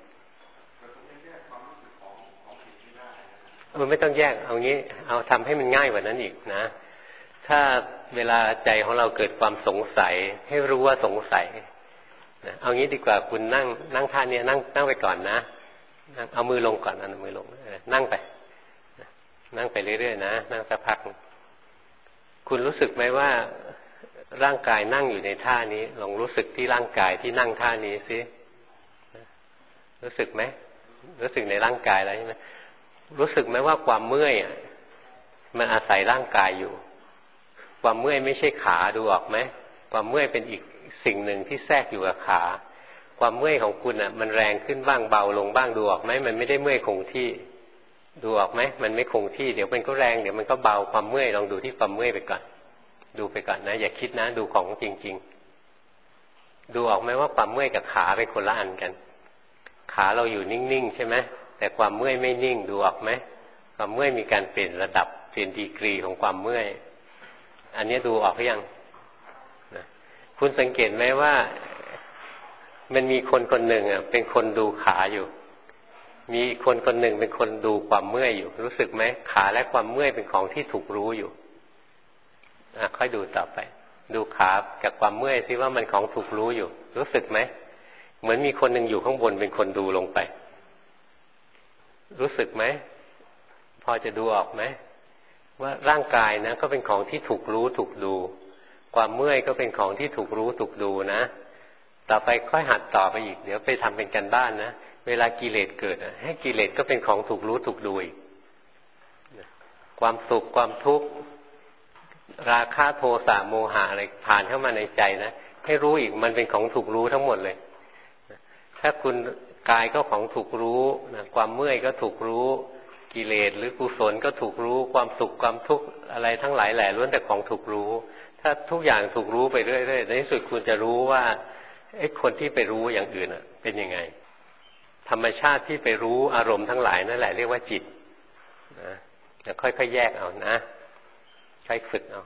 ไม่ต้องแยกเอางี้เอาทำให้มันง่ายกว่านั้นอีกนะถ้าเวลาใจของเราเกิดความสงสัยให้รู้ว่าสงสัยนะเอางี้ดีกว่าคุณนั่งท่านี้นั่งไปก่อนนะเอามือลงก่อนเอามือลงนั่งไปนั่งไปเรื่อยๆนะนั่งสักพักคุณรู้สึกไหมว่าร่างกายนั่งอยู่ในท่านี้ลองรู้สึกที่ร่างกายที่นั่งท่านี้สิรู้สึกไหมรู้สึกในร่างกายแล้วใช่ไหมรู้สึกไหมว่าความเมื่อยมันอาศัยร่างกายอยู่ความเมื่อยไม่ใช่ขาดูออกไหมความเมื่อยเป็นอีกสิ่งหนึ่งที่แทรกอยู่กับขาความเมื่อยของคุณมันแรงขึ้นบ้างเบาลงบ้างดูออกไหมมันไม่ได้เมื่อยคงที่ดูออกไหมมันไม่คงที่เดี๋ยวมันก็แรงเดี๋ยวมันก็เบาความเมื่อยลองดูที่ความเมื่อยไปก่อนดูไปก่อนนะอย่าคิดนะดูของจริงๆดูออกไหมว่าความเมื่อยกับขาเป็นคนละอันกันขาเราอยู่นิ่งๆใช่ไหมแต่ความเมื่อยไม่นิ่งดูออกไหมความเมื่อยมีการเปลี่ยนระดับเปลี่ยนดีกรีของความเมื่อยอันนี้ดูออกหรือยังนะคุณสังเกตไหมว่ามันมีคนหนึ่งเป็นคนดูขาอยู่มีคนหนึ่งเป็นคนดูความเมื่อยอยู่รู้สึกไหมขาและความเมื่อยเป็นของที่ถูกรู้อยู่ค่อยดูต่อไปดูขากับความเมื่อยซิว่ามันของถูกรู้อยู่รู้สึกไหมเหมือนมีคนหนึ่งอยู่ข้างบนเป็นคนดูลงไปรู้สึกไหมพอจะดูออกไหมว่าร่างกายนะก็เป็นของที่ถูกรู้ถูกดูความเมื่อยก็เป็นของที่ถูกรู้ถูกดูนะต่อไปค่อยหัดต่อไปอีกเดี๋ยวไปทำเป็นกันบ้านนะเวลากิเลสเกิดให้กิเลสก็เป็นของถูกรู้ถูกดูอีกความสุขความทุกข์ราคะโทสะโมหะอะไรผ่านเข้ามาในใจนะให้รู้อีกมันเป็นของถูกรู้ทั้งหมดเลยถ้าคุณกายก็ของถูกรู้นะความเมื่อยก็ถูกรู้กิเลสหรือกุศลก็ถูกรู้ความสุขความทุกข์อะไรทั้งหลายแหล่ล้วนแต่ของถูกรู้ถ้าทุกอย่างถูกรู้ไปเรื่อยๆในที่สุดคุณจะรู้ว่าไอ้คนที่ไปรู้อย่างอื่นเป็นยังไงธรรมชาติที่ไปรู้อารมณ์ทั้งหลายนั่นแหละเรียกว่าจิตนะค่อยๆแยกเอานะใช้ฝึกเอา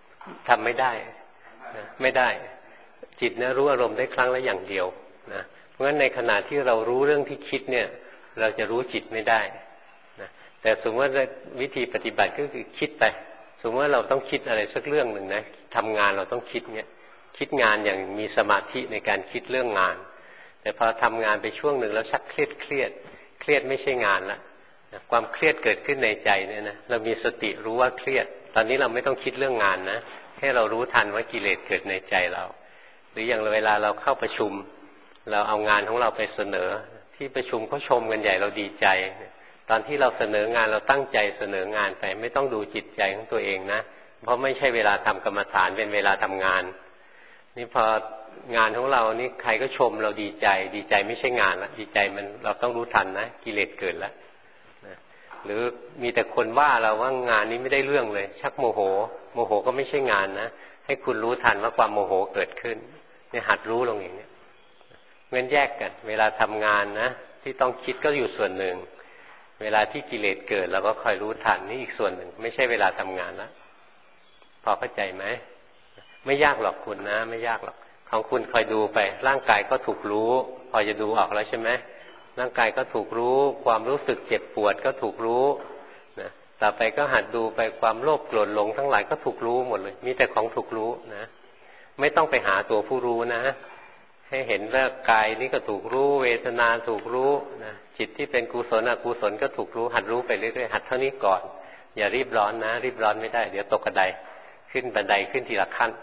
ทำไม่ได้จิตนะรู้อารมณ์ได้ครั้งละอย่างเดียวนะพราะฉะนั้นในขณะที่เรารู้เรื่องที่คิดเนี่ยเราจะรู้จิตไม่ได้นะแต่สมมติว่าวิธีปฏิบัติก็คือคิดไปสมมติว่าเราต้องคิดอะไรสักเรื่องหนึ่งนะทำงานเราต้องคิดเนี่ยคิดงานอย่างมีสมาธิในการคิดเรื่องงานแต่พอทำงานไปช่วงหนึ่งแล้วชักเครียดไม่ใช่งานละความเครียดเกิดขึ้นในใจเนี่ยนะเรามีสติรู้ว่าเครียดตอนนี้เราไม่ต้องคิดเรื่องงานนะแค่เรารู้ทันว่ากิเลสเกิดในใจเราหรืออย่างเวลาเราเข้าประชุมเราเอางานของเราไปเสนอที่ประชุมเขาชมกันใหญ่เราดีใจตอนที่เราเสนองานเราตั้งใจเสนองานไปไม่ต้องดูจิตใจของตัวเองนะเพราะไม่ใช่เวลาทำกรรมฐานเป็นเวลาทำงานนี่พองานของเรานี่ใครก็ชมเราดีใจไม่ใช่งานละดีใจมันเราต้องรู้ทันนะกิเลสเกิดแล้วนะหรือมีแต่คนว่าเราว่างานนี้ไม่ได้เรื่องเลยชักโมโหก็ไม่ใช่งานนะให้คุณรู้ทันว่าความโมโหเกิดขึ้นเนี่ยหัดรู้ลงอย่างนี้เว้นแยกกันเวลาทำงานนะที่ต้องคิดก็อยู่ส่วนหนึ่งเวลาที่กิเลสเกิดเราก็คอยรู้ทันนี่อีกส่วนหนึ่งไม่ใช่เวลาทำงานแล้วพอเข้าใจไหมไม่ยากหรอกคุณนะไม่ยากหรอกของคุณคอยดูไปร่างกายก็ถูกรู้พอจะดูออกแล้วใช่ไหมร่างกายก็ถูกรู้ความรู้สึกเจ็บปวดก็ถูกรู้นะต่อไปก็หัดดูไปความโลภโกรธหลงทั้งหลายก็ถูกรู้หมดเลยมีแต่ของถูกรู้นะไม่ต้องไปหาตัวผู้รู้นะให้เห็นว่ากายนี้ก็ถูกรู้เวทนาถูกรู้นะจิตที่เป็นกุศลอกุศลก็ถูกรู้หัดรู้ไปเรื่อยๆหัดเท่านี้ก่อนอย่ารีบร้อนนะรีบร้อนไม่ได้เดี๋ยวตกกระไดขึ้นบันไดขึ้นทีละขั้น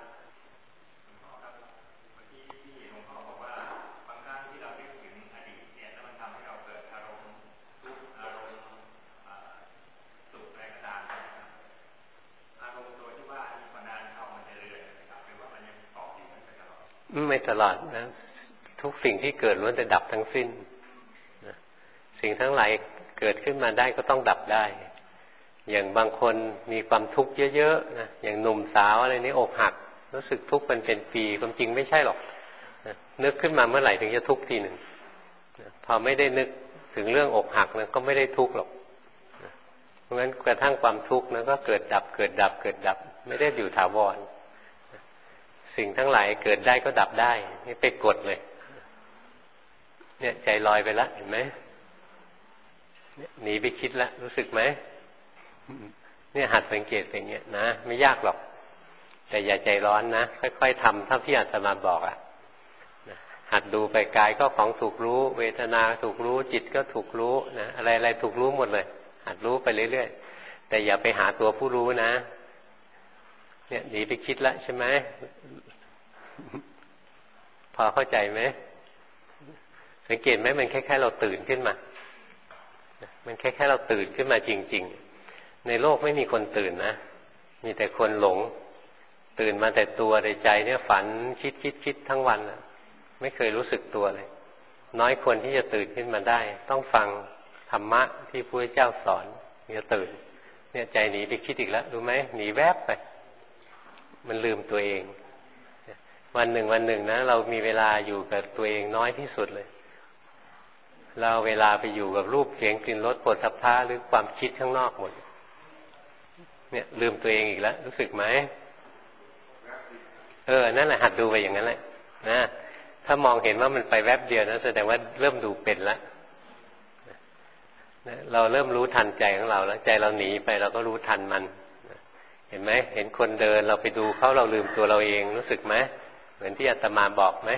ไม่ตลอดนะทุกสิ่งที่เกิดล้วนแต่ดับทั้งสิ้นนะสิ่งทั้งหลายเกิดขึ้นมาได้ก็ต้องดับได้อย่างบางคนมีความทุกข์เยอะๆนะอย่างหนุ่มสาวอะไรนี้อกหักรู้สึกทุกข์เป็นปีความจริงไม่ใช่หรอกนะนึกขึ้นมาเมื่อไหร่ถึงจะทุกข์ทีหนึ่งนะพอไม่ได้นึกถึงเรื่องอกหักนะก็ไม่ได้ทุกข์หรอกนะเพราะงั้นกระทั่งความทุกข์นะก็เกิดดับไม่ได้อยู่ถาวรสิ่งทั้งหลายเกิดได้ก็ดับได้นี่ไปกดเลยเนี่ยใจลอยไปแล้วเห็นไหมหนีไปคิดแล้วรู้สึกไหมเนี่ยหัดสังเกตอย่างเงี้ยนะไม่ยากหรอกแต่อย่าใจร้อนนะค่อยๆทำเท่าที่อาตมาบอกหัดดูไปกายก็ของถูกรู้เวทนาถูกรู้จิตก็ถูกรู้นะอะไรถูกรู้หมดเลยหัดรู้ไปเรื่อยๆแต่อย่าไปหาตัวผู้รู้นะเนี่ยหนีไปคิดแล้วใช่ไหมพอเข้าใจไหมสังเกตไหมมันแค่เราตื่นขึ้นมามันแค่เราตื่นขึ้นมาจริงๆในโลกไม่มีคนตื่นนะมีแต่คนหลงตื่นมาแต่ตัวในใจเนี่ยฝันคิดทั้งวันไม่เคยรู้สึกตัวเลยน้อยคนที่จะตื่นขึ้นมาได้ต้องฟังธรรมะที่พระพุทธเจ้าสอนจะตื่นเนี่ยใจหนีไปคิดอีกแล้วรู้ไหมหนีแวบไปมันลืมตัวเองวันหนึ่งนะเรามีเวลาอยู่กับตัวเองน้อยที่สุดเลยเราเวลาไปอยู่กับรูปเสียงกลิ่นรสโผฏฐัพพะหรือความคิดข้างนอกหมดเนี่ยลืมตัวเองอีกแล้วรู้สึกไหมนั่นแหละหัดดูไปอย่างนั้นแหละนะถ้ามองเห็นว่ามันไปแวบเดียวนะแสดงว่าเริ่มดูเป็นแล้วเราเริ่มรู้ทันใจของเราแล้วใจเราหนีไปเราก็รู้ทันมันเห็นไหมเห็นคนเดินเราไปดูเขาเราลืมตัวเราเองรู้สึกไหมเหมือนที่อาตมาบอกไหม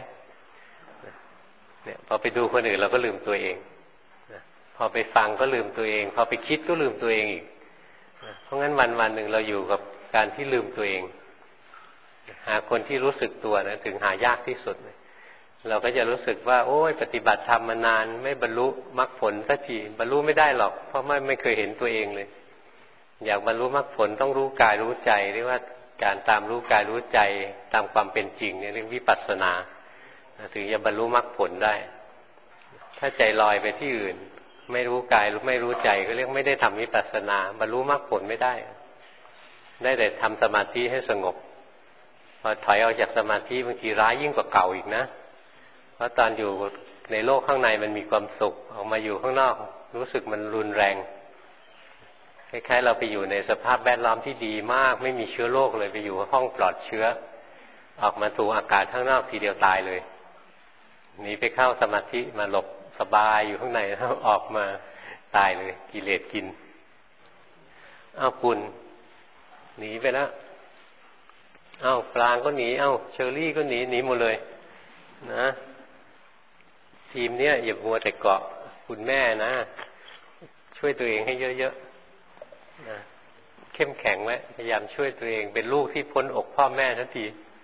เนี่ยพอไปดูคนอื่นเราก็ลืมตัวเองพอไปฟังก็ลืมตัวเองพอไปคิดก็ลืมตัวเองอีกเพราะงั้นวันหนึ่งเราอยู่กับการที่ลืมตัวเองหาคนที่รู้สึกตัวนะถึงหายากที่สุดเราก็จะรู้สึกว่าโอ้ยปฏิบัติธรรมมานานไม่บรรลุมรรคผลสักทีบรรลุไม่ได้หรอกเพราะไม่เคยเห็นตัวเองเลยอยากบรรลุมรรคผลต้องรู้กายรู้ใจเรียกว่าการตามรู้กายรู้ใจตามความเป็นจริงเนี่ยเรียกวิปัสสนาถึงจะบรรลุมรรคผลได้ถ้าใจลอยไปที่อื่นไม่รู้กายไม่รู้ใจก็เรียกไม่ได้ทำวิปัสสนาบรรลุมรรคผลไม่ได้แต่ทำสมาธิให้สงบพอถอยออกจากสมาธิบางทีร้ายยิ่งกว่าเก่าอีกนะเพราะตอนอยู่ในโลกข้างในมันมีความสุขออกมาอยู่ข้างนอกรู้สึกมันรุนแรงคล้ายๆเราไปอยู่ในสภาพแวดล้อมที่ดีมากไม่มีเชื้อโรคเลยไปอยู่ห้องปลอดเชื้อออกมาถูกอากาศข้างนอกทีเดียวตายเลยหนีไปเข้าสมาธิมาหลบสบายอยู่ข้างในแล้วออกมาตายเลยกิเลสกินอ้าวปุณหนีไปแล้วอ้าวปลางก็หนีอ้าวเชอรี่ก็หนีหมดเลยนะทีมเนี้ยอย่ามัวแต่เกาะคุณแม่นะช่วยตัวเองให้เยอะๆนะเข้มแข็งไว้พยายามช่วยตัวเองเป็นลูกที่พ้นอกพ่อแม่ทันที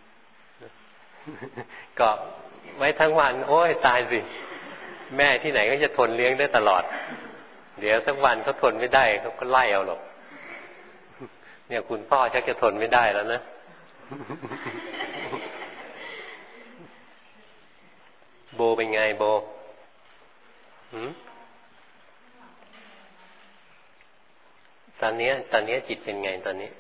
เกาะไว้ทั้งวันโอ้ยตายสิแม่ที่ไหนก็จะทนเลี้ยงได้ตลอดเดี๋ยวสักวันเขาทนไม่ได้เขาก็ไล่เอาหรอกเนี่ยคุณพ่อชักจะทนไม่ได้แล้วนะโบเป็นไงโบตอนนี้จิตเป็นไงตอนนี้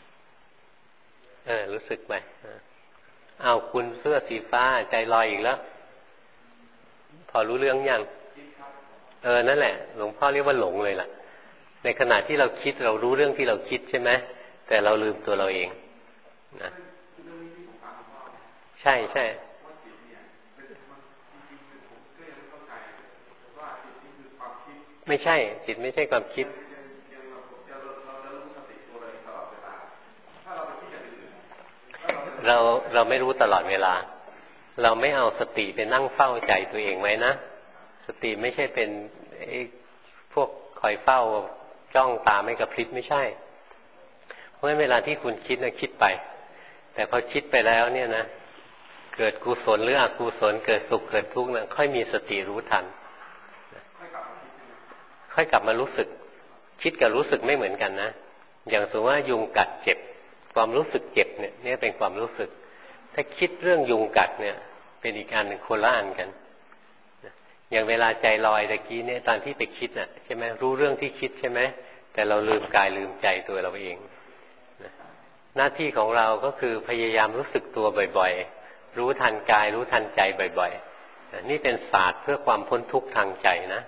รู้สึกไหมอ้าวคุณเสื้อสีฟ้าใจลอยอีกแล้วพอรู้เรื่องยังนั่นแหละหลวงพ่อเรียกว่าหลงเลยล่ะในขณะที่เราคิดเรารู้เรื่องที่เราคิดใช่ไหมแต่เราลืมตัวเราเองนะใช่ไม่ใช่จิตไม่ใช่ความคิดเราไม่รู้ตลอดเวลาเราไม่เอาสติไปนั่งเฝ้าใจตัวเองไว้นะสติไม่ใช่เป็นพวกคอยเฝ้าจ้องตาไม่กระพริบไม่ใช่เพราะฉะนั้นเวลาที่คุณคิดนะคิดไปแต่พอคิดไปแล้วเนี่ยนะเกิดกุศลหรืออกุศลเกิดสุขเกิดทุกข์นะค่อยมีสติรู้ทันค่อยกลับมารู้สึกคิดกับรู้สึกไม่เหมือนกันนะอย่างสมมติว่ายุงกัดเจ็บความรู้สึกเจ็บเนี่ยเป็นความรู้สึกถ้าคิดเรื่องยุงกัดเนี่ยเป็นอีกอันหนึ่งคนละอันกันอย่างเวลาใจลอยตะกี้เนี่ยตอนที่ไปคิดน่ะใช่ไหมรู้เรื่องที่คิดใช่ไหมแต่เราลืมกายลืมใจตัวเราเองหน้าที่ของเราก็คือพยายามรู้สึกตัวบ่อยๆรู้ทันกายรู้ทันใจบ่อยๆนี่เป็นศาสตร์เพื่อความพ้นทุกข์ทางใจนะ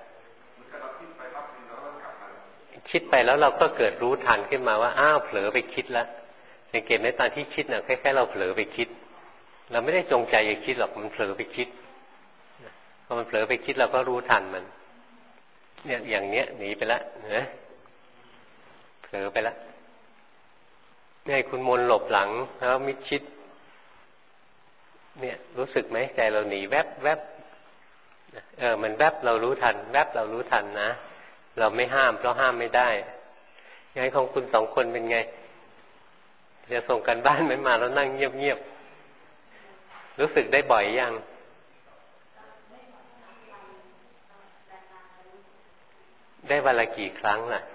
คิดไปแล้วเราก็เกิดรู้ทันขึ้นมาว่าอ้าวเผลอไปคิดแล้วสังเกตไหมตอนที่คิดน่ะคล้ายๆเราเผลอไปคิดเราไม่ได้จงใจจะคิดหรอกมันเผลอไปคิดพอมันเผลอไปคิดเราก็รู้ทันมันเนี่ยอย่างเนี้ยหนีไปแล้วนะเผลอไปแล้วเนี่ยคุณมนหลบหลังแล้วมิดชิดเนี่ยรู้สึกไหมใจเราหนีแวบมันแวบเรารู้ทันแวบเรารู้ทันนะเราไม่ห้ามเพราะห้ามไม่ได้ยังไงของคุณสองคนเป็นไงจะส่งกันบ้านไม่มาแล้วนั่งเงียบๆรู้สึกได้บ่อยยังได้วันละกี่ครั้งล่ะ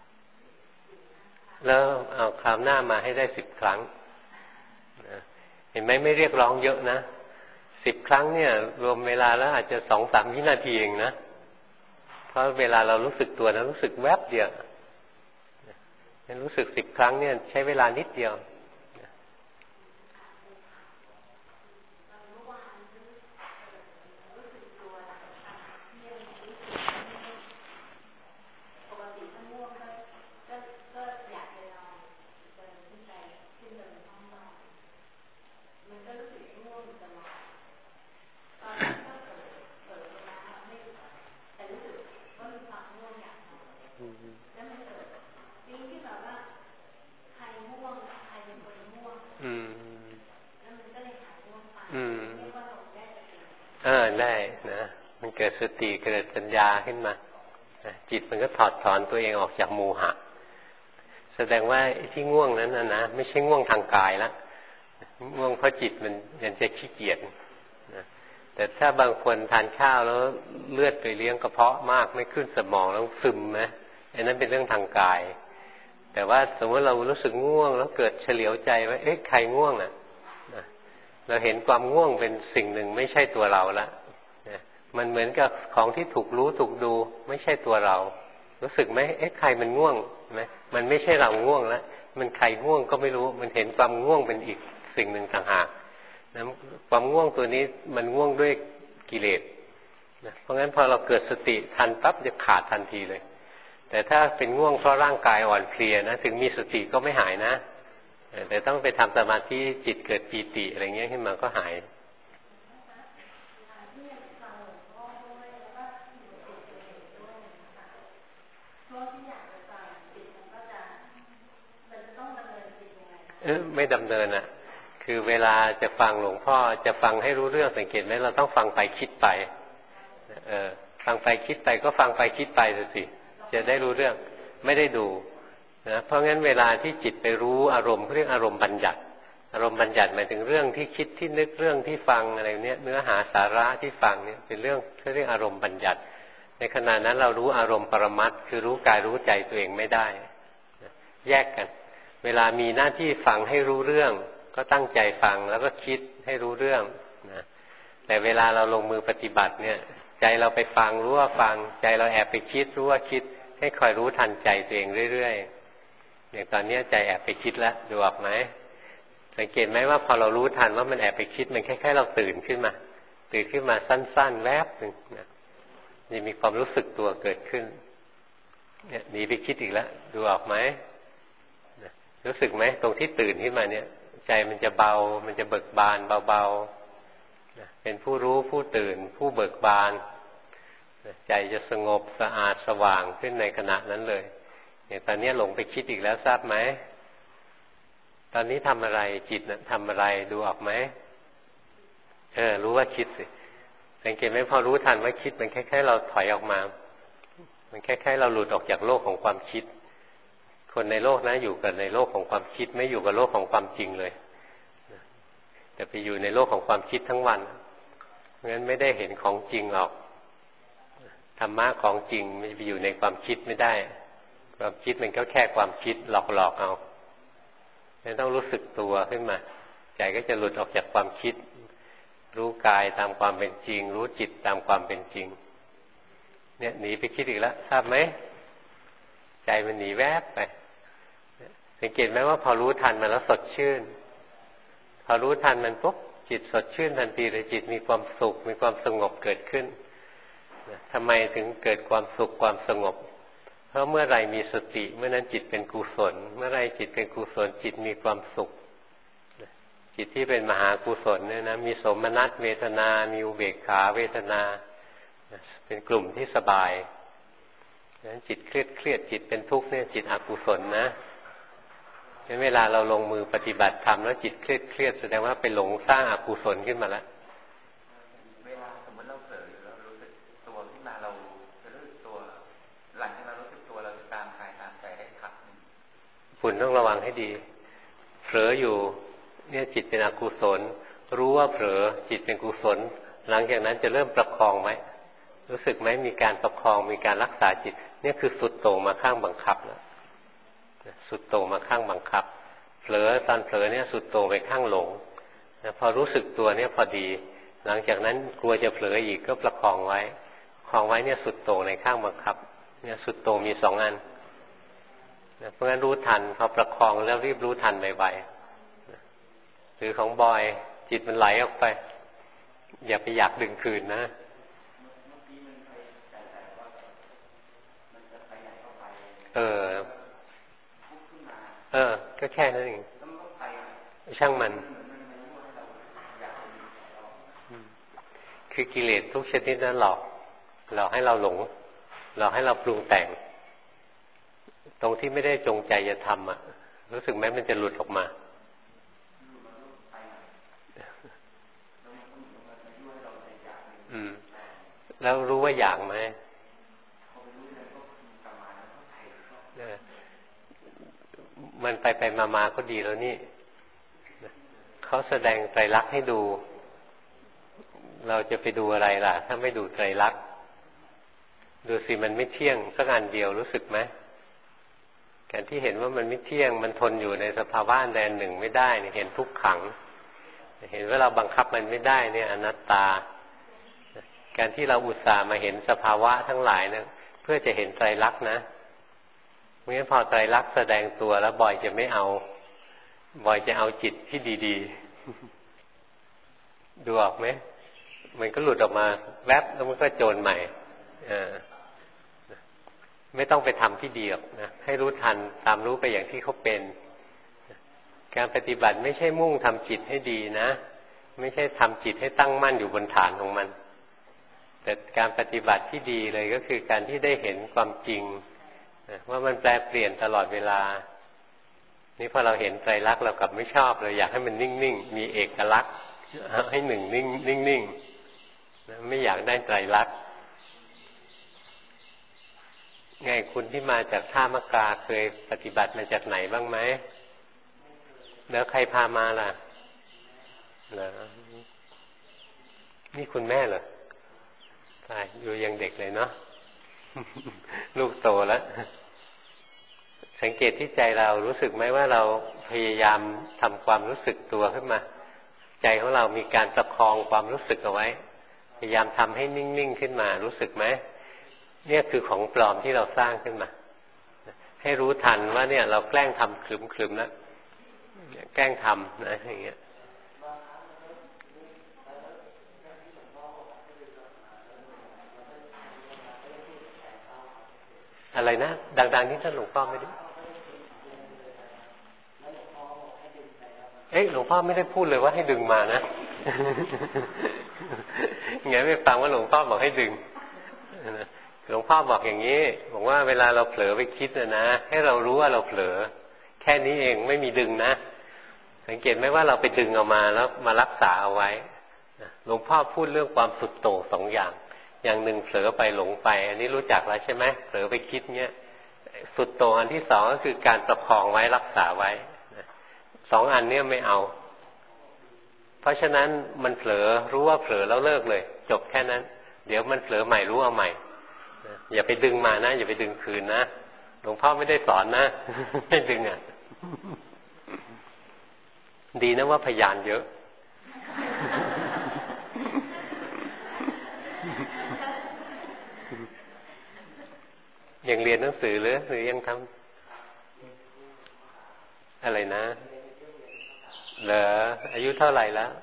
แล้วเอาคราวหน้ามาให้ได้10 ครั้งเห็นไหมไม่เรียกร้องเยอะนะ10 ครั้งเนี่ยรวมเวลาแล้วอาจจะ2-3 วินาทีเองนะเพราะเวลาเรารู้สึกตัวนะรู้สึกแวบเดียวรู้สึก10 ครั้งเนี่ยใช้เวลานิดเดียวได้นะมันเกิดสติเกิดปัญญาขึ้นมาจิตมันก็ถอดถอนตัวเองออกจากโมหะแสดงว่าที่ง่วงนั้นนะไม่ใช่ง่วงทางกายละง่วงเพราะจิตมันยังจะขี้เกียจนะแต่ถ้าบางคนทานข้าวแล้วเลือดไปเลี้ยงกระเพาะมากไม่ขึ้นสมองแล้วซึมนะอันนั้นเป็นเรื่องทางกายแต่ว่าสมมติเรารู้สึกง่วงแล้วเกิดเฉลียวใจว่าใครง่วงเราเห็นความง่วงเป็นสิ่งหนึ่งไม่ใช่ตัวเราละมันเหมือนกับของที่ถูกรู้ถูกดูไม่ใช่ตัวเรารู้สึกไหมใครมันง่วงไหมมันไม่ใช่เราง่วงแล้วมันใครง่วงก็ไม่รู้มันเห็นความง่วงเป็นอีกสิ่งหนึ่งต่างหากนะความง่วงตัวนี้มันง่วงด้วยกิเลสนะเพราะงั้นพอเราเกิดสติทันปั๊บจะขาดทันทีเลยแต่ถ้าเป็นง่วงเพราะร่างกายอ่อนเพลียนะถึงมีสติก็ไม่หายนะแต่ต้องไปทำสมาธิจิตเกิดปีติอะไรเงี้ยขึ้นมาก็หายไม่ดำเนินอ่ะคือเวลาจะฟังหลวงพ่อจะฟังให้รู้เรื่องสังเกตไหมเราต้องฟังไปคิดไปฟังไปคิดไปก็ฟังไปคิดไปสิจะได้รู้เรื่องไม่ได้ดูนะเพราะงั้นเวลาที่จิตไปรู้อารมณ์เรียกอารมณ์บัญญัติอารมณ์บัญญัติหมายถึงเรื่องที่คิดที่นึกเรื่องที่ฟังอะไรเนี้ยเนื้อหาสาระที่ฟังเนี่ยเป็นเรื่องเรียกอารมณ์บัญญัติในขณะนั้นเรารู้อารมณ์ปรมัตถ์คือรู้กายรู้ใจตัวเองไม่ได้แยกกันเวลามีหน้าที่ฟังให้รู้เรื่องก็ตั้งใจฟังแล้วก็คิดให้รู้เรื่องนะแต่เวลาเราลงมือปฏิบัติเนี่ยใจเราไปฟังรู้ว่าฟังใจเราแอบไปคิดรู้ว่าคิดให้คอยรู้ทันใจตัวเองเรื่อยๆอย่างตอนนี้ใจแอบไปคิดแล้วดูออกไหมสังเกตไหมว่าพอเรารู้ทันว่ามันแอบไปคิดมันแค่เราตื่นขึ้นมาสั้นๆแวบหนึ่งนะนี่มีความรู้สึกตัวเกิดขึ้นเนี่ยหนีไปคิดอีกแล้วดูออกไหมรู้สึกไหมตรงที่ตื่นขึ้นมาเนี่ยใจมันจะเบามันจะเบิกบานเบาๆเป็นผู้รู้ผู้ตื่นผู้เบิกบานใจจะสงบสะอาดสว่างขึ้นในขณะนั้นเลยอย่างตอนนี้หลงไปคิดอีกแล้วทราบไหมตอนนี้ทำอะไรจิตทำอะไรดูออกไหมรู้ว่าคิดสิสังเกตไหมพอรู้ทันว่าคิดมันแค่เราถอยออกมามันแค่เราหลุดออกจากโลกของความคิดคนในโลกนะอยู่กับในโลกของความคิดไม่อยู่กับโลกของความจริงเลยแต่ไปอยู่ในโลกของความคิดทั้งวันเพราะฉะนั้นไม่ได้เห็นของจริงหรอกธรรมะของจริงมันไปอยู่ในความคิดไม่ได้ความคิดมันก็แค่ความคิดหลอกเอาไม่ต้องรู้สึกตัวขึ้นมาใจก็จะหลุดออกจากความคิดรู้กายตามความเป็นจริงรู้จิตตามความเป็นจริงเนี่ยหนีไปคิดอีกแล้วทราบไหมใจมันหนีแวบไปสังเกตไหมว่าพอรู้ทันมันแล้วสดชื่นพอรู้ทันมันปุ๊บจิตสดชื่นทันทีเลยจิตมีความสุขมีความสงบเกิดขึ้นทำไมถึงเกิดความสุขความสงบเพราะเมื่อไรมีสติเมื่อนั้นจิตเป็นกุศลเมื่อไรจิตเป็นกุศลจิตมีความสุขจิตที่เป็นมหากุศลเนี่ยนะมีสมนัตเวทนามีอุเบกขาเวทนาเป็นกลุ่มที่สบายนั้นจิตเครียดจิตเป็นทุกข์เนี่ยจิตอกุศลนะงั้นเวลาเราลงมือปฏิบัติธรรมแล้วจิตเครียดแสดงว่าไปหลงสร้างอกุศลขึ้นมาแล้วเวลาสมมติเราเผลออยู่แล้วรู้สึกตัวขึ้นมาเราจะรู้สึกตัวหลังจากเรารู้สึกตัวเราจะตามกายตามใจได้ครับคุณต้องระวังให้ดีเผลออยู่เนี่ยจิตเป็นอกุศลรู้ว่าเผลอจิตเป็นกุศลหลังจากนั้นจะเริ่มประคองไหมรู้สึกไหมมีการประคองมีการรักษาจิตเนี่ยคือสุดโต่งมาข้างบังคับแล้วสุดโต่งมาข้างบังคับเผลอตอนเผลอเนี่ยสุดโต่งไปข้างหลงพอรู้สึกตัวเนี่ยพอดีหลังจากนั้นกลัวจะเผลออีกก็ประคองไว้เนี่ยสุดโต่งในข้างบังคับเนี่ยสุดโต่งมีสองอันเพราะงั้นรู้ทันพอประคองแล้วรีบรู้ทันไวๆหรือของบอยจิตมันไหลออกไปอย่าไปอยากดึงคืนนะก็แค่นั้นเองช่างมันคือกิเลสทุกชนิดนั้นหลอกให้เราหลงหลอกให้เราปรุงแต่งตรงที่ไม่ได้จงใจจะทำอ่ะรู้สึกไหมมันจะหลุดออกมาแล้วรู้ว่าอยากไหมมันไปมาก็ดีแล้วนี่เขาแสดงไตรลักษณ์ให้ดูเราจะไปดูอะไรล่ะถ้าไม่ดูไตรลักษณ์ดูสิมันไม่เที่ยงสักอันเดียวรู้สึกไหมการที่เห็นว่ามันไม่เที่ยงมันทนอยู่ในสภาวะแดนหนึ่งไม่ได้เห็นทุกขังเห็นว่าเราบังคับมันไม่ได้เนี่ยอนัตตาการที่เราอุตส่าห์มาเห็นสภาวะทั้งหลายนะเพื่อจะเห็นไตรลักษณ์นะเมื่อพอไตรลักษณ์แสดงตัวแล้วบ่อยจะไม่เอาบ่อยจะเอาจิตที่ดีๆดูออกไหมมันก็หลุดออกมาแวบแล้วมันก็โจรใหม่ไม่ต้องไปทำที่ดีหรอกนะให้รู้ทันตามรู้ไปอย่างที่เขาเป็นการปฏิบัติไม่ใช่มุ่งทำจิตให้ดีนะไม่ใช่ทำจิตให้ตั้งมั่นอยู่บนฐานของมันแต่การปฏิบัติที่ดีเลยก็คือการที่ได้เห็นความจริงว่ามันแปรเปลี่ยนตลอดเวลานี่พอเราเห็นไตรลักษณ์เรากลับไม่ชอบเลยอยากให้มันนิ่งๆมีเอกลักษณ์ให้หนึ่งนิ่งๆไม่อยากได้ไตรลักษณ์ไงคุณที่มาจากท่ามะกาเคยปฏิบัติมาจากไหนบ้างไหมแล้วใครพามาล่ะเหรอนี่คุณแม่เหรอใช่อยู่ยังเด็กเลยเนาะ ลูกโตแล้วสังเกตที่ใจเรารู้สึกไหมว่าเราพยายามทำความรู้สึกตัวขึ้นมาใจของเรามีการประคองความรู้สึกเอาไว้พยายามทำให้นิ่งๆขึ้นมารู้สึกไหมเนี่ยคือของปลอมที่เราสร้างขึ้นมาให้รู้ทันว่าเนี่ยเราแกล้งทำคลึมๆนะแกล้งทำนะอย่างเงี้ยอะไรนะดังๆนี่ท่านหลวงพ่อไม่ได้หลวงพ่อไม่ได้พูดเลยว่าให้ดึงมานะไงไม่ฟังว่าหลวงพ่อบอกให้ดึงหลวงพ่อบอกอย่างนี้บอกว่าเวลาเราเผลอไปคิดนะให้เรารู้ว่าเราเผลอแค่นี้เองไม่มีดึงนะสังเกตไหมว่าเราไปดึงออกมาแล้วมารักษาเอาไว้หลวงพ่อพูดเรื่องความสุดโต่งสองอย่างอย่างหนึ่งเผลอไปหลงไปอันนี้รู้จักแล้วใช่ไหมเผลอไปคิดเงี้ยสุดโต่งอันที่สองก็คือการประคองไว้รักษาไว้สองอันนี้ไม่เอาเพราะฉะนั้นมันเผลอรู้ว่าเผลอแล้วเลิกเลยจบแค่นั้นเดี๋ยวมันเผลอใหม่รู้เอาใหม่อย่าไปดึงมานะอย่าไปดึงคืนนะหลวงพ่อไม่ได้สอนนะไม่ดึงดีนะว่าพยานเยอะยังเรียนหนังสือหรือยังทำอะไรนะเหรออายุเท่าไหร่แล้ว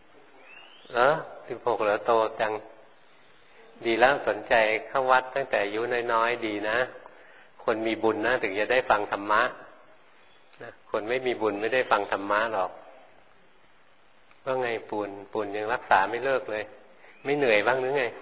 16เหรอโตจังดีแล้วสนใจเข้าวัดตั้งแต่อายุน้อยๆดีนะคนมีบุญนะถึงจะได้ฟังธรรมะนะคนไม่มีบุญไม่ได้ฟังธรรมะหรอกว่าไงปูนยังรักษาไม่เลิกเลยไม่เหนื่อยบ้างหรือไง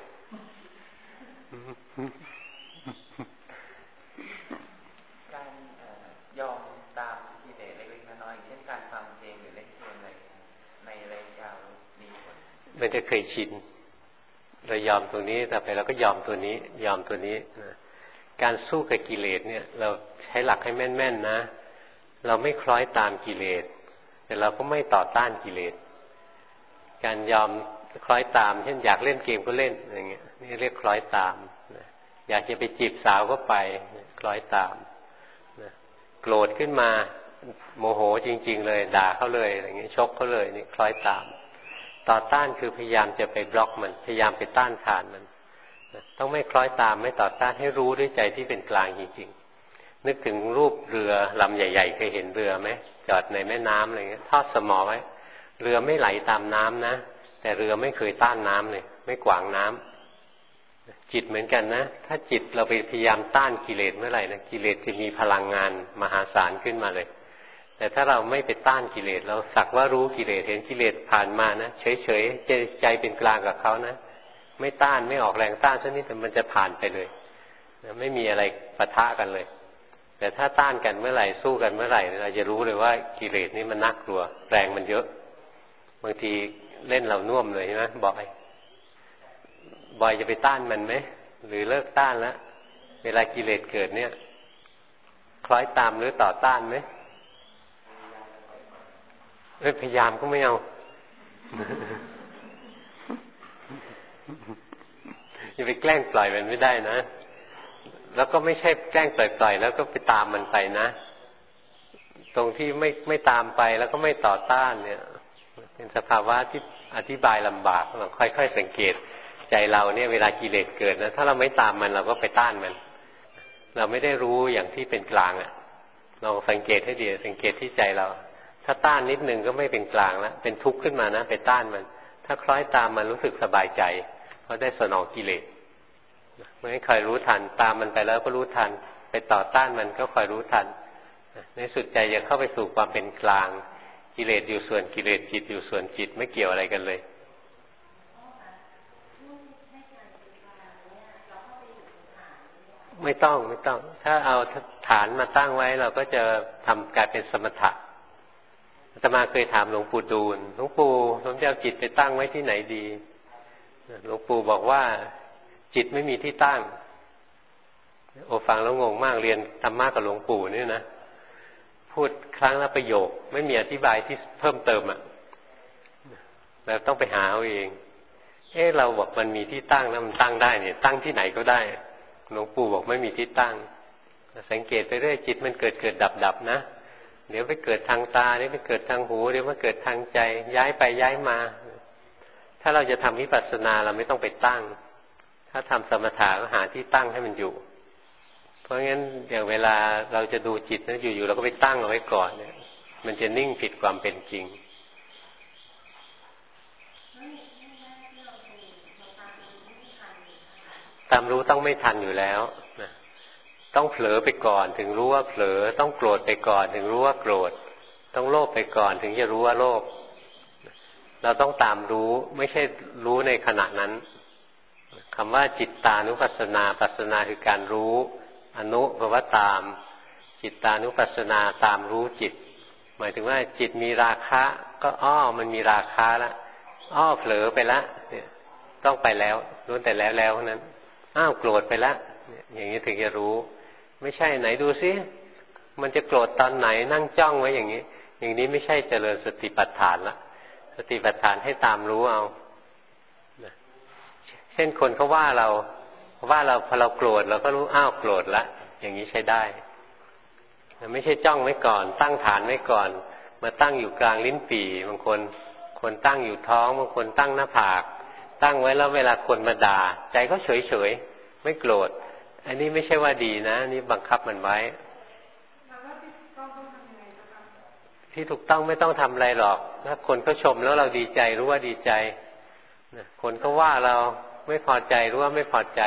การยอมตามกิเลสเล็กๆน้อยๆเช่นการฟังเพลงหรือเล่นเกมในระยะยาวมีผลมันจะเคยชินเรายอมตรงนี้แต่ไปเราก็ยอมตัวนี้ยอมตัวนี้นะการสู้กับกิเลสเนี่ยเราใช้หลักให้แม่นๆนะเราไม่คล้อยตามกิเลสแต่เราก็ไม่ต่อต้านกิเลสการยอมคล้อยตามเช่นอยากเล่นเกมก็เล่นอย่างเงี้ยนี่เรียกคล้อยตามนะอยากจะไปจีบสาวก็ไปคล้อยตามนะโกรธขึ้นมาโมโหจริงๆเลยด่าเขาเลยอะไรเงี้ยชกเขาเลยนี่คล้อยตามต่อต้านคือพยายามจะไปบล็อกมันพยายามไปต้านทานมันต้องไม่คล้อยตามไม่ต่อต้านให้รู้ด้วยใจที่เป็นกลางจริงๆนึกถึงรูปเรือลำใหญ่ๆเคยเห็นเรือไหมจอดในแม่น้ำอะไรเงี้ยทอดสมอไว้เรือไม่ไหลตามน้ำนะแต่เรือไม่เคยต้านน้ำเลยไม่ขวางน้ำจิตเหมือนกันนะถ้าจิตเราไปพยายามต้านกิเลสเมื่อไหร่นะกิเลสจะมีพลังงานมหาศาลขึ้นมาเลยแต่ถ้าเราไม่ไปต้านกิเลสเราสักว่ารู้กิเลสเห็นกิเลสผ่านมานะเฉยๆใจเป็นกลางกับเขานะไม่ต้านไม่ออกแรงต้านสักนิดแต่มันจะผ่านไปเลยนะไม่มีอะไรปะทะกันเลยแต่ถ้าต้านกันเมื่อไหร่สู้กันเมื่อไหร่เราจะรู้เลยว่ากิเลสนี่มันน่ากลัวแรงมันเยอะบางทีเล่นเราน่วมเลยใช่ไหมบอยจะไปต้านมันไหมหรือเลิกต้านแล้วเวลากิเลสเกิดเนี่ยคล้อยตามหรือต่อต้านไหมพยายามก็ไม่เอาอย่าไปแกล้งปล่อยมันไม่ได้นะแล้วก็ไม่ใช่แกล้งปล่อยแล้วก็ไปตามมันไปนะตรงที่ไม่ตามไปแล้วก็ไม่ต่อต้านเนี่ยเป็นสภาวะที่อธิบายลำบากเราค่อยๆสังเกตใจเราเนี่ยเวลากิเลสเกิดนะถ้าเราไม่ตามมันเราก็ไปต้านมันเราไม่ได้รู้อย่างที่เป็นกลางเราสังเกตให้ดีสังเกตที่ใจเราถ้าต้านนิดนึงก็ไม่เป็นกลางแล้วเป็นทุกข์ขึ้นมานะไปต้านมันถ้าคล้อยตามมันรู้สึกสบายใจเพราะได้สนองกิเลสไม่คอยรู้ทันตามมันไปแล้วก็รู้ทันไปต่อต้านมันก็คอยรู้ทันในสุดใจจะเข้าไปสู่ความเป็นกลางกิเลสอยู่ส่วนกิเลสจิตอยู่ส่วนจิตไม่เกี่ยวอะไรกันเลยไม่ต้องถ้าเอาฐานมาตั้งไว้เราก็จะทำกลายเป็นสมถะอาตมาเคยถามหลวงปู่ดูลหลวงปู่ผมจะเอาจิตไปตั้งไว้ที่ไหนดีหลวงปู่บอกว่าจิตไม่มีที่ตั้งโอฟังแล้วงงมากเรียนธรรมะกับหลวงปู่นี่นะพูดครั้งละประโยคไม่มีอธิบายที่เพิ่มเติมอ่ะเราต้องไปหาเอาเองเราบอกมันมีที่ตั้งแล้วมันตั้งได้เนี่ยตั้งที่ไหนก็ได้หลวงปู่บอกไม่มีที่ตั้งสังเกตไปเรื่อยจิตมันเกิดดับนะเดี๋ยวไปเกิดทางตาเดี๋ยวไปเกิดทางหูเดี๋ยวมาเกิดทางใจย้ายไปย้ายมาถ้าเราจะทำวิปัสสนาเราไม่ต้องไปตั้งถ้าทำสมถะก็หาที่ตั้งให้มันอยู่เพราะงั้นอย่างเวลาเราจะดูจิตนะอยู่ๆเราก็ไปตั้งเอาไว้ก่อนเนี่ยมันจะนิ่งผิดความเป็นจริงตามรู้ต้องไม่ทันอยู่แล้วนะต้องเผลอไปก่อนถึงรู้ว่าเผลอต้องโกรธไปก่อนถึงรู้ว่าโกรธต้องโลภไปก่อนถึงจะรู้ว่าโลภเราต้องตามรู้ไม่ใช่รู้ในขณะนั้นคำว่าจิตตานุปัสสนาปัสสนาคือการรู้อนุแปลว่าตามจิตตานุปัสสนาตามรู้จิตหมายถึงว่าจิตมีราคะก็มันมีราคะแล้วเผลอไปแล้วเนี่ยต้องไปแล้วรู้แต่แล้วนั้นโกรธไปแล้วอย่างนี้ถึงจะรู้ไม่ใช่ไหนดูซิมันจะโกรธตอนไหนนั่งจ้องไว้อย่างนี้ไม่ใช่เจริญสติปัฏฐานละสติปัฏฐานให้ตามรู้เอาเช่นคนเขาว่าเราพอเราโกรธเราก็รู้โกรธละอย่างนี้ใช้ได้ไม่ใช่จ้องไว้ก่อนตั้งฐานไว้ก่อนมาตั้งอยู่กลางลิ้นปี่บางคนตั้งอยู่ท้องบางคนตั้งหน้าผากตั้งไว้แล้วเวลาคนมาด่าใจก็เฉยไม่โกรธอันนี้ไม่ใช่ว่าดีนะนี่บังคับมันไว้ที่ถูกต้องไม่ต้องทำอะไรหรอกถ้าคนเขาชมแล้วเราดีใจรู้ว่าดีใจคนเขาว่าเราไม่พอใจรู้ว่าไม่พอใจ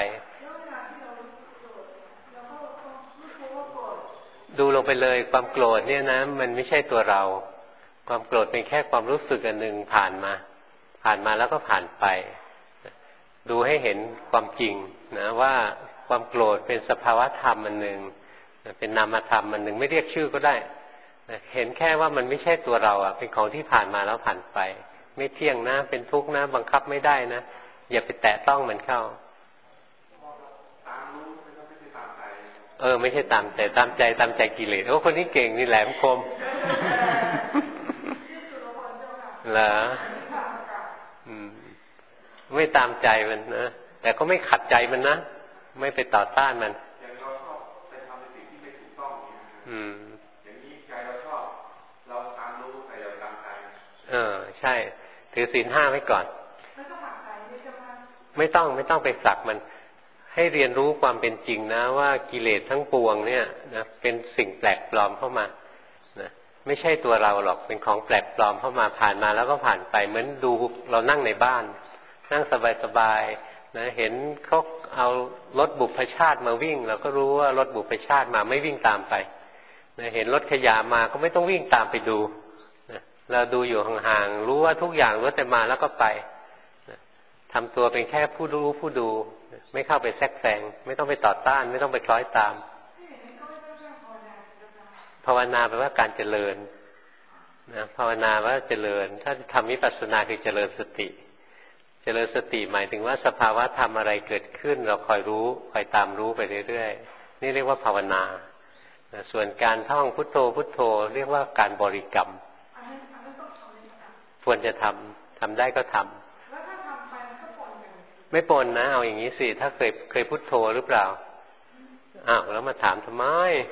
ดูลงไปเลยความโกรธเนี่ยนะมันไม่ใช่ตัวเราความโกรธเป็นแค่ความรู้สึกอันหนึ่งผ่านมาแล้วก็ผ่านไปดูให้เห็นความจริงนะว่าความโกรธเป็นสภาวะธรรมอันหนึ่งเป็นนามธรรมอันหนึ่งไม่เรียกชื่อก็ได้เห็นแค่ว่ามันไม่ใช่ตัวเราเป็นของที่ผ่านมาแล้วผ่านไปไม่เที่ยงนะเป็นทุกข์นะบังคับไม่ได้นะอย่าไปแตะต้องมันเข้าไม่ใช่ตามใจตามใจกิเลสคนนี้เก่งนี่แหลมคมเหรอไม่ตามใจมันนะแต่ก็ไม่ขัดใจมันนะไม่ไปต่อต้านมันอย่างเราชอบไปทำในสิ่งที่ไม่ถูกต้องอย่างนี้ใจเราชอบเราตามรู้แต่เราตามใจใช่ถือศีล 5ไว้ก่อนไม่ต้องไปผลักมันให้เรียนรู้ความเป็นจริงนะว่ากิเลสทั้งปวงเนี่ยนะเป็นสิ่งแปลกปลอมเข้ามานะไม่ใช่ตัวเราหรอกเป็นของแปลกปลอมเข้ามาผ่านมาแล้วก็ผ่านไปเหมือนดูเรานั่งในบ้านนั่งสบายๆนะเห็นเขาเอารถบุพชาติมาวิ่งเราก็รู้ว่ารถบุพชาติมาไม่วิ่งตามไปนะเห็นรถขยะมาก็ไม่ต้องวิ่งตามไปดูนะเราดูอยู่ห่างๆรู้ว่าทุกอย่างรู้แต่มาแล้วก็ไปนะทำตัวเป็นแค่ผู้รู้ผู้ดูไม่เข้าไปแทรกแซงไม่ต้องไปต่อต้านไม่ต้องไปคล้อยตามภาวนาแปลว่าการเจริญนะภาวนาว่าเจริญถ้าทำวิปัสสนาคือเจริญสติเจริญสติหมายถึงว่าสภาวะธรรมอะไรเกิดขึ้นเราคอยรู้คอยตามรู้ไปเรื่อยๆนี่เรียกว่าภาวนาส่วนการท่องพุทโธพุทโธเรียกว่าการบริกรรมควรจะทำได้ก็ทำไม่ปนนะเอาอย่างนี้สิถ้าเคยพุทโธหรือเปล่าแล้วมาถามทำไม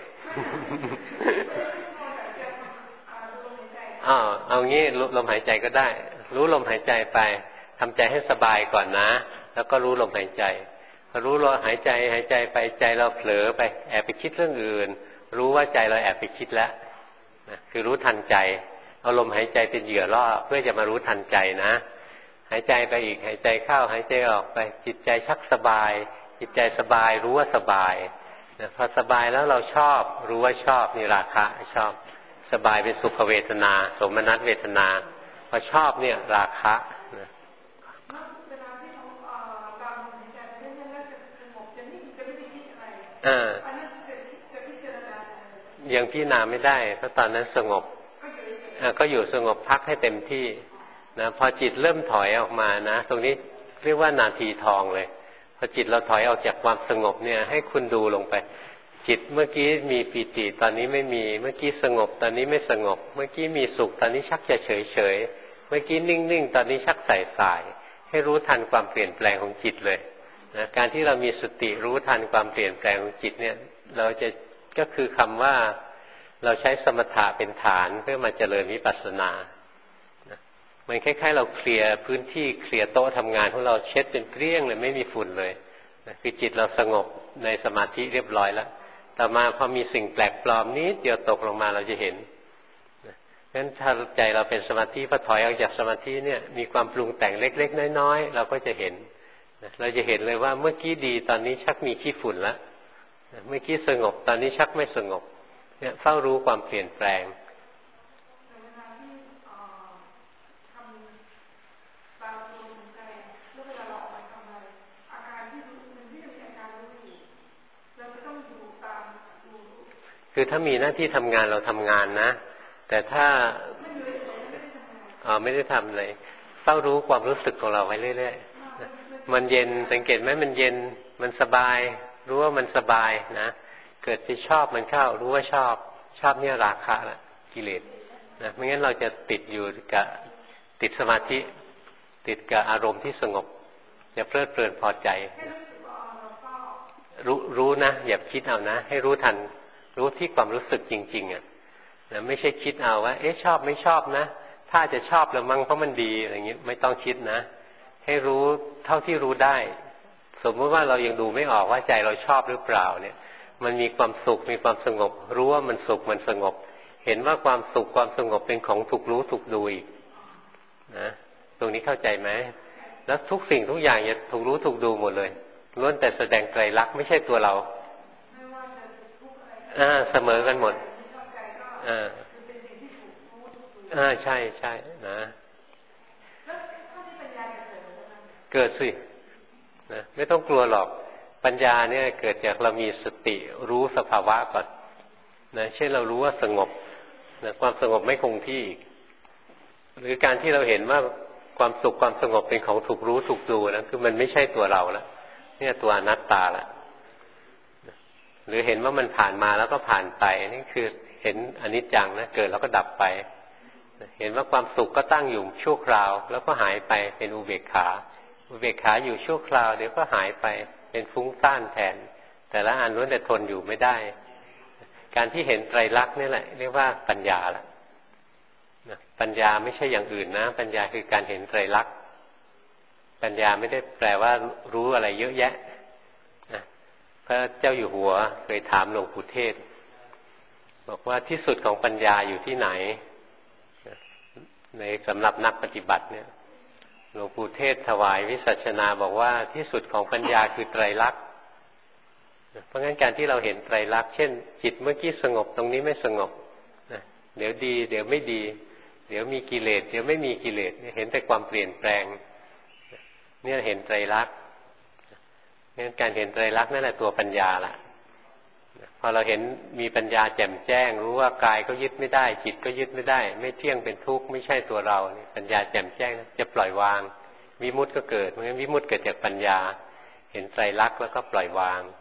เอางี้ลมหายใจก็ได้รู้ลมหายใจไปทำใจให้สบายก่อนนะแล้วก็รู้ลมหายใจพอรู้ลมหายใจไปใจเราเผลอไปแอบไปคิดเรื่องอื่นรู้ว่าใจเราแอบไปคิดแล้วนะคือรู้ทันใจเอาลมหายใจเป็นเหยื่อล่อเพื่อจะมารู้ทันใจนะหายใจไปอีกหายใจเข้าหายใจออกไปจิตใจชักสบายจิตใจสบายรู้ว่าสบายนะพอสบายแล้วเราชอบรู้ว่าชอบนี่ราคะชอบสบายเป็นสุขเวทนาสมนัสเวทนาพอชอบเนี่ยราคะนะยังพิจารณาไม่ได้เพราะตอนนั้นสงบก็อยู่สงบพักให้เต็มที่นะพอจิตเริ่มถอยออกมานะตรงนี้เรียกว่านาทีทองเลยพอจิตเราถอยออกจากความสงบเนี่ยให้คุณดูลงไปจิตเมื่อกี้มีปีติตอนนี้ไม่มีเมื่อกี้สงบตอนนี้ไม่สงบเมื่อกี้มีสุขตอนนี้ชักจะเฉยเฉยเมื่อกี้นิ่งๆตอนนี้ชักใส่ให้รู้ทันความเปลี่ยนแปลงของจิตเลยนะการที่เรามีสติรู้ทันความเปลี่ยนแปลงของจิตเนี่ยเราจะก็คือคำว่าเราใช้สมถะเป็นฐานเพื่อมาเจริญวิปัสสนามันคล้ายๆเราเคลียร์พื้นที่เคลียร์โต๊ะทำงานของเราเช็ดเป็นเกลี้ยงเลยไม่มีฝุ่นเลยคือจิตเราสงบในสมาธิเรียบร้อยแล้วต่อมาพอมีสิ่งแปลกปลอมนิดเดียวตกลงมาเราจะเห็นงั้นถ้าใจเราเป็นสมาธิพอถอยออกจากสมาธิเนี่ยมีความปรุงแต่งเล็กๆน้อยๆเราก็จะเห็นเราจะเห็นเลยว่าเมื่อกี้ดีตอนนี้ชักมีขี้ฝุ่นแล้วเมื่อกี้สงบตอนนี้ชักไม่สงบเนี่ยเฝ้ารู้ความเปลี่ยนแปลงคือถ้ามีหน้าที่ทำงานเราทำงานนะแต่ถ้าไม่ได้ทำเลยเฝ้ารู้ความรู้สึกของเราไว้เรื่อยๆมันเย็นสังเกตไหมมันเย็นมันสบายรู้ว่ามันสบายนะเกิดไปชอบมันเข้ารู้ว่าชอบเนี่ยราคะละกิเลสนะไม่งั้นเราจะติดอยู่กับติดสมาธิติดกับอารมณ์ที่สงบจะเพลิดเพลินพอใจรู้นะอย่าคิดเอานะให้รู้ทันรู้ที่ความรู้สึกจริงๆอ่ะนะไม่ใช่คิดเอาว่าชอบไม่ชอบนะถ้าจะชอบแล้วมั้งเพราะมันดีอะไรอย่างนี้ไม่ต้องคิดนะให้รู้เท่าที่รู้ได้สมมติว่าเรายังดูไม่ออกว่าใจเราชอบหรือเปล่าเนี่ยมันมีความสุขมีความสงบรู้ว่ามันสุขมันสงบเห็นว่าความสุขความสงบเป็นของถูกรู้ถูกดูอีกนะตรงนี้เข้าใจไหมแล้วทุกสิ่งทุกอย่างจะถูกรู้ถูกดูหมดเลยล้วนแต่แสดงไตรลักษณ์ไม่ใช่ตัวเราเสมอกันหมดใช่ใช่นะเกิดสินะไม่ต้องกลัวหรอกปัญญาเนี่ยเกิดจากเรามีสติรู้สภาวะก่อนนะเช่นเรารู้ว่าสงบนะความสงบไม่คงที่หรือการที่เราเห็นว่าความสุขความสงบเป็นของถูกรู้ถูกดูนะคือมันไม่ใช่ตัวเราแล้วเนี่ยตัวอนัตตาละหรือเห็นว่ามันผ่านมาแล้วก็ผ่านไปนี่คือเห็นอนิจจังนะเกิดแล้วก็ดับไปเห็นว่าความสุขก็ตั้งอยู่ชั่วคราวแล้วก็หายไปเป็นอุเบกขาอุเบกขาอยู่ชั่วคราวเดี๋ยวก็หายไปเป็นฟุ้งซ่านแทนแต่ละอันล้วนแต่ทนอยู่ไม่ได้การที่เห็นไตรลักษณ์นี่แหละเรียกว่าปัญญาละปัญญาไม่ใช่อย่างอื่นนะปัญญาคือการเห็นไตรลักษณ์ปัญญาไม่ได้แปลว่ารู้อะไรเยอะแยะพระเจ้าอยู่หัวเคยถามหลวงปู่เทศบอกว่าที่สุดของปัญญาอยู่ที่ไหนในสำหรับนักปฏิบัติเนี่ยหลวงปู่เทศถวายวิสัชนาบอกว่าที่สุดของปัญญาคือไตรลักษณ์เพราะงั้นการที่เราเห็นไตรลักษณ์เช่นจิตเมื่อกี้สงบตรงนี้ไม่สงบเดี๋ยวดีเดี๋ยวไม่ดีเดี๋ยวมีกิเลสเดี๋ยวไม่มีกิเลสเห็นแต่ความเปลี่ยนแปลงเนี่ยเห็นไตรลักษณ์งั้นการเห็นไตรลักษณ์นั่นแหละตัวปัญญาละพอเราเห็นมีปัญญาแจ่มแจ้งรู้ว่ากายก็ยึดไม่ได้จิตก็ยึดไม่ได้ไม่เที่ยงเป็นทุกข์ไม่ใช่ตัวเรานี่ปัญญาแจ่มแจ้งจะปล่อยวางวิมุตติก็เกิดเพราะงั้นวิมุตติเกิดจากปัญญาเห็นไตรลักษณ์แล้วก็ปล่อยวาง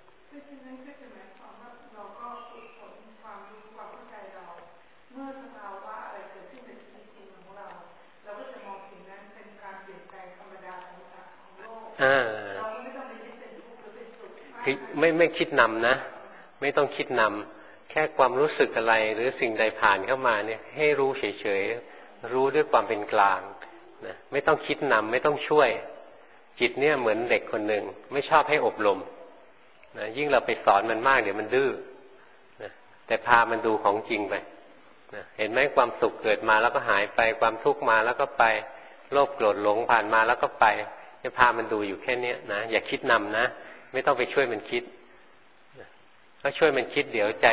คือไม่คิดนำนะไม่ต้องคิดนำแค่ความรู้สึกอะไรหรือสิ่งใดผ่านเข้ามาเนี่ยให้รู้เฉยๆรู้ด้วยความเป็นกลางนะไม่ต้องคิดนำไม่ต้องช่วยจิตเนี่ยเหมือนเด็กคนหนึ่งไม่ชอบให้อบรมนะยิ่งเราไปสอนมันมากเดี๋ยวมันดื้อนะแต่พามันดูของจริงไปนะเห็นไหมความสุขเกิดมาแล้วก็หายไปความทุกข์มาแล้วก็ไปโลภโกรธหลงผ่านมาแล้วก็ไปจะพามันดูอยู่แค่นี้นะอย่าคิดนำนะไม่ต้องไปช่วยมันคิดถ้าช่วยมันคิดเดี๋ยวใจ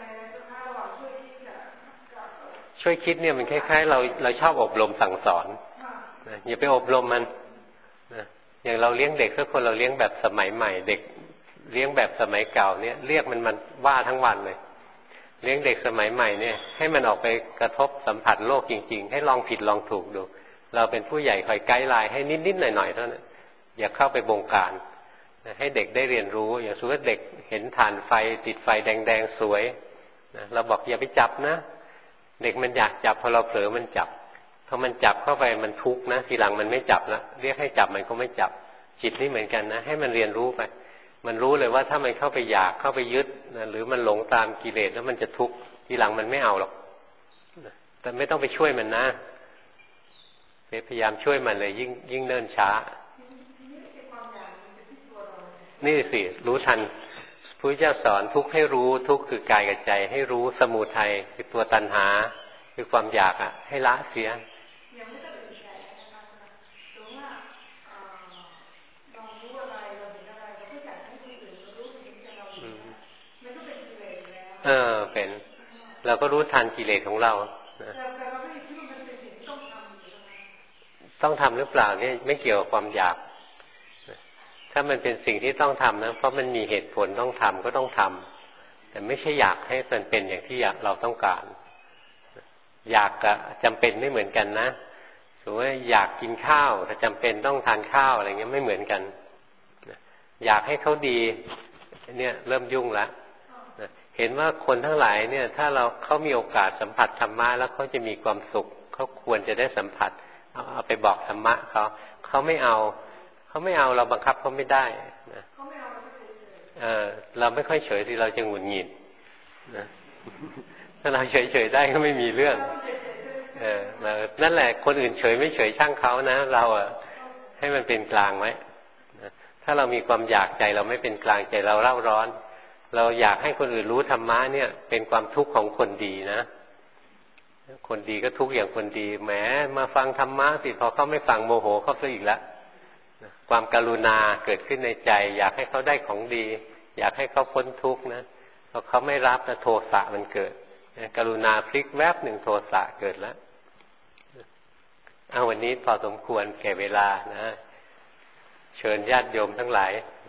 ช่วยคิดเนี่ยมันคล้ายๆเราชอบอบรมสั่งสอนนะอย่าไปอบรมมันนะอย่างเราเลี้ยงเด็กสักคนเราเลี้ยงแบบสมัยใหม่เด็กเลี้ยงแบบสมัยเก่าเนี่ยเรียกมันว่าทั้งวันเลยเลี้ยงเด็กสมัยใหม่เนี่ยให้มันออกไปกระทบสัมผัสโลกจริงๆให้ลองผิดลองถูกดูเราเป็นผู้ใหญ่คอยไกด์ไลน์ให้นิดๆหน่อยๆเท่านั้นอย่าเข้าไปบงการให้เด็กได้เรียนรู้อย่างสมมติเด็กเห็นฐานไฟติดไฟแดงๆสวยนะเราบอกอย่าไปจับนะเด็กมันอยากจับพอเราเผลอมันจับพอมันจับเข้าไปมันทุกข์นะทีหลังมันไม่จับแล้วเรียกให้จับมันก็ไม่จับจิตนี่เหมือนกันนะให้มันเรียนรู้ไปมันรู้เลยว่าถ้ามันเข้าไปอยากเข้าไปยึดนะหรือมันหลงตามกิเลสแล้วมันจะทุกข์ทีหลังมันไม่เอาหรอกแต่ไม่ต้องไปช่วยมันนะพยายามช่วยมันเลยยิ่งเนิ่นช้านี่สิรู้ทันพระพุทธเจ้าสอนทุกข์ให้รู้ทุกข์คือกายกับใจให้รู้สมุทัยคือตัวตัณหาคือความอยากให้ละเสียเป็นเราก็รู้ทันกิเลสของเราต้องทำหรือเปล่าเนี่ยไม่เกี่ยวกับความอยากถ้ามันเป็นสิ่งที่ต้องทำนะเพราะมันมีเหตุผลต้องทำก็ต้องทำแต่ไม่ใช่อยากให้มันเป็นอย่างที่เราต้องการอยากกับจำเป็นไม่เหมือนกันนะสมมติว่าอยากกินข้าวแต่จำเป็นต้องทานข้าวอะไรเงี้ยไม่เหมือนกันอยากให้เขาดีเนี่ยเริ่มยุ่งละเห็นว่าคนทั้งหลายเนี่ยถ้าเขามีโอกาสสัมผัสธรรมะแล้วเขาจะมีความสุขเขาควรจะได้สัมผัสเอาไปบอกธรรมะเขาไม่เอาเราบังคับเขาไม่ได้นะเราไม่ค่อยเฉยที่เราจะหงุดหงิดนะถ้าเราเฉยได้ก็ไม่มีเรื่องนั่นแหละคนอื่นเฉยไม่เฉยช่างเขานะเราให้มันเป็นกลางไว้ถ้าเรามีความอยากใจเราไม่เป็นกลางใจเราเร่าร้อนเราอยากให้คนอื่นรู้ธรรมะเนี่ยเป็นความทุกข์ของคนดีนะคนดีก็ทุกข์อย่างคนดีแหมมาฟังธรรมะสิพอเขาไม่ฟังโมโหเขาซะอีกแล้วความกรุณาเกิดขึ้นในใจอยากให้เขาได้ของดีอยากให้เขาพ้นทุกข์นะพอเขาไม่รับนะโทสะมันเกิดกรุณาพลิกแวบหนึ่งโทสะเกิดแล้ววันนี้พอสมควรแก่เวลานะเชิญญาติโยมทั้งหลาย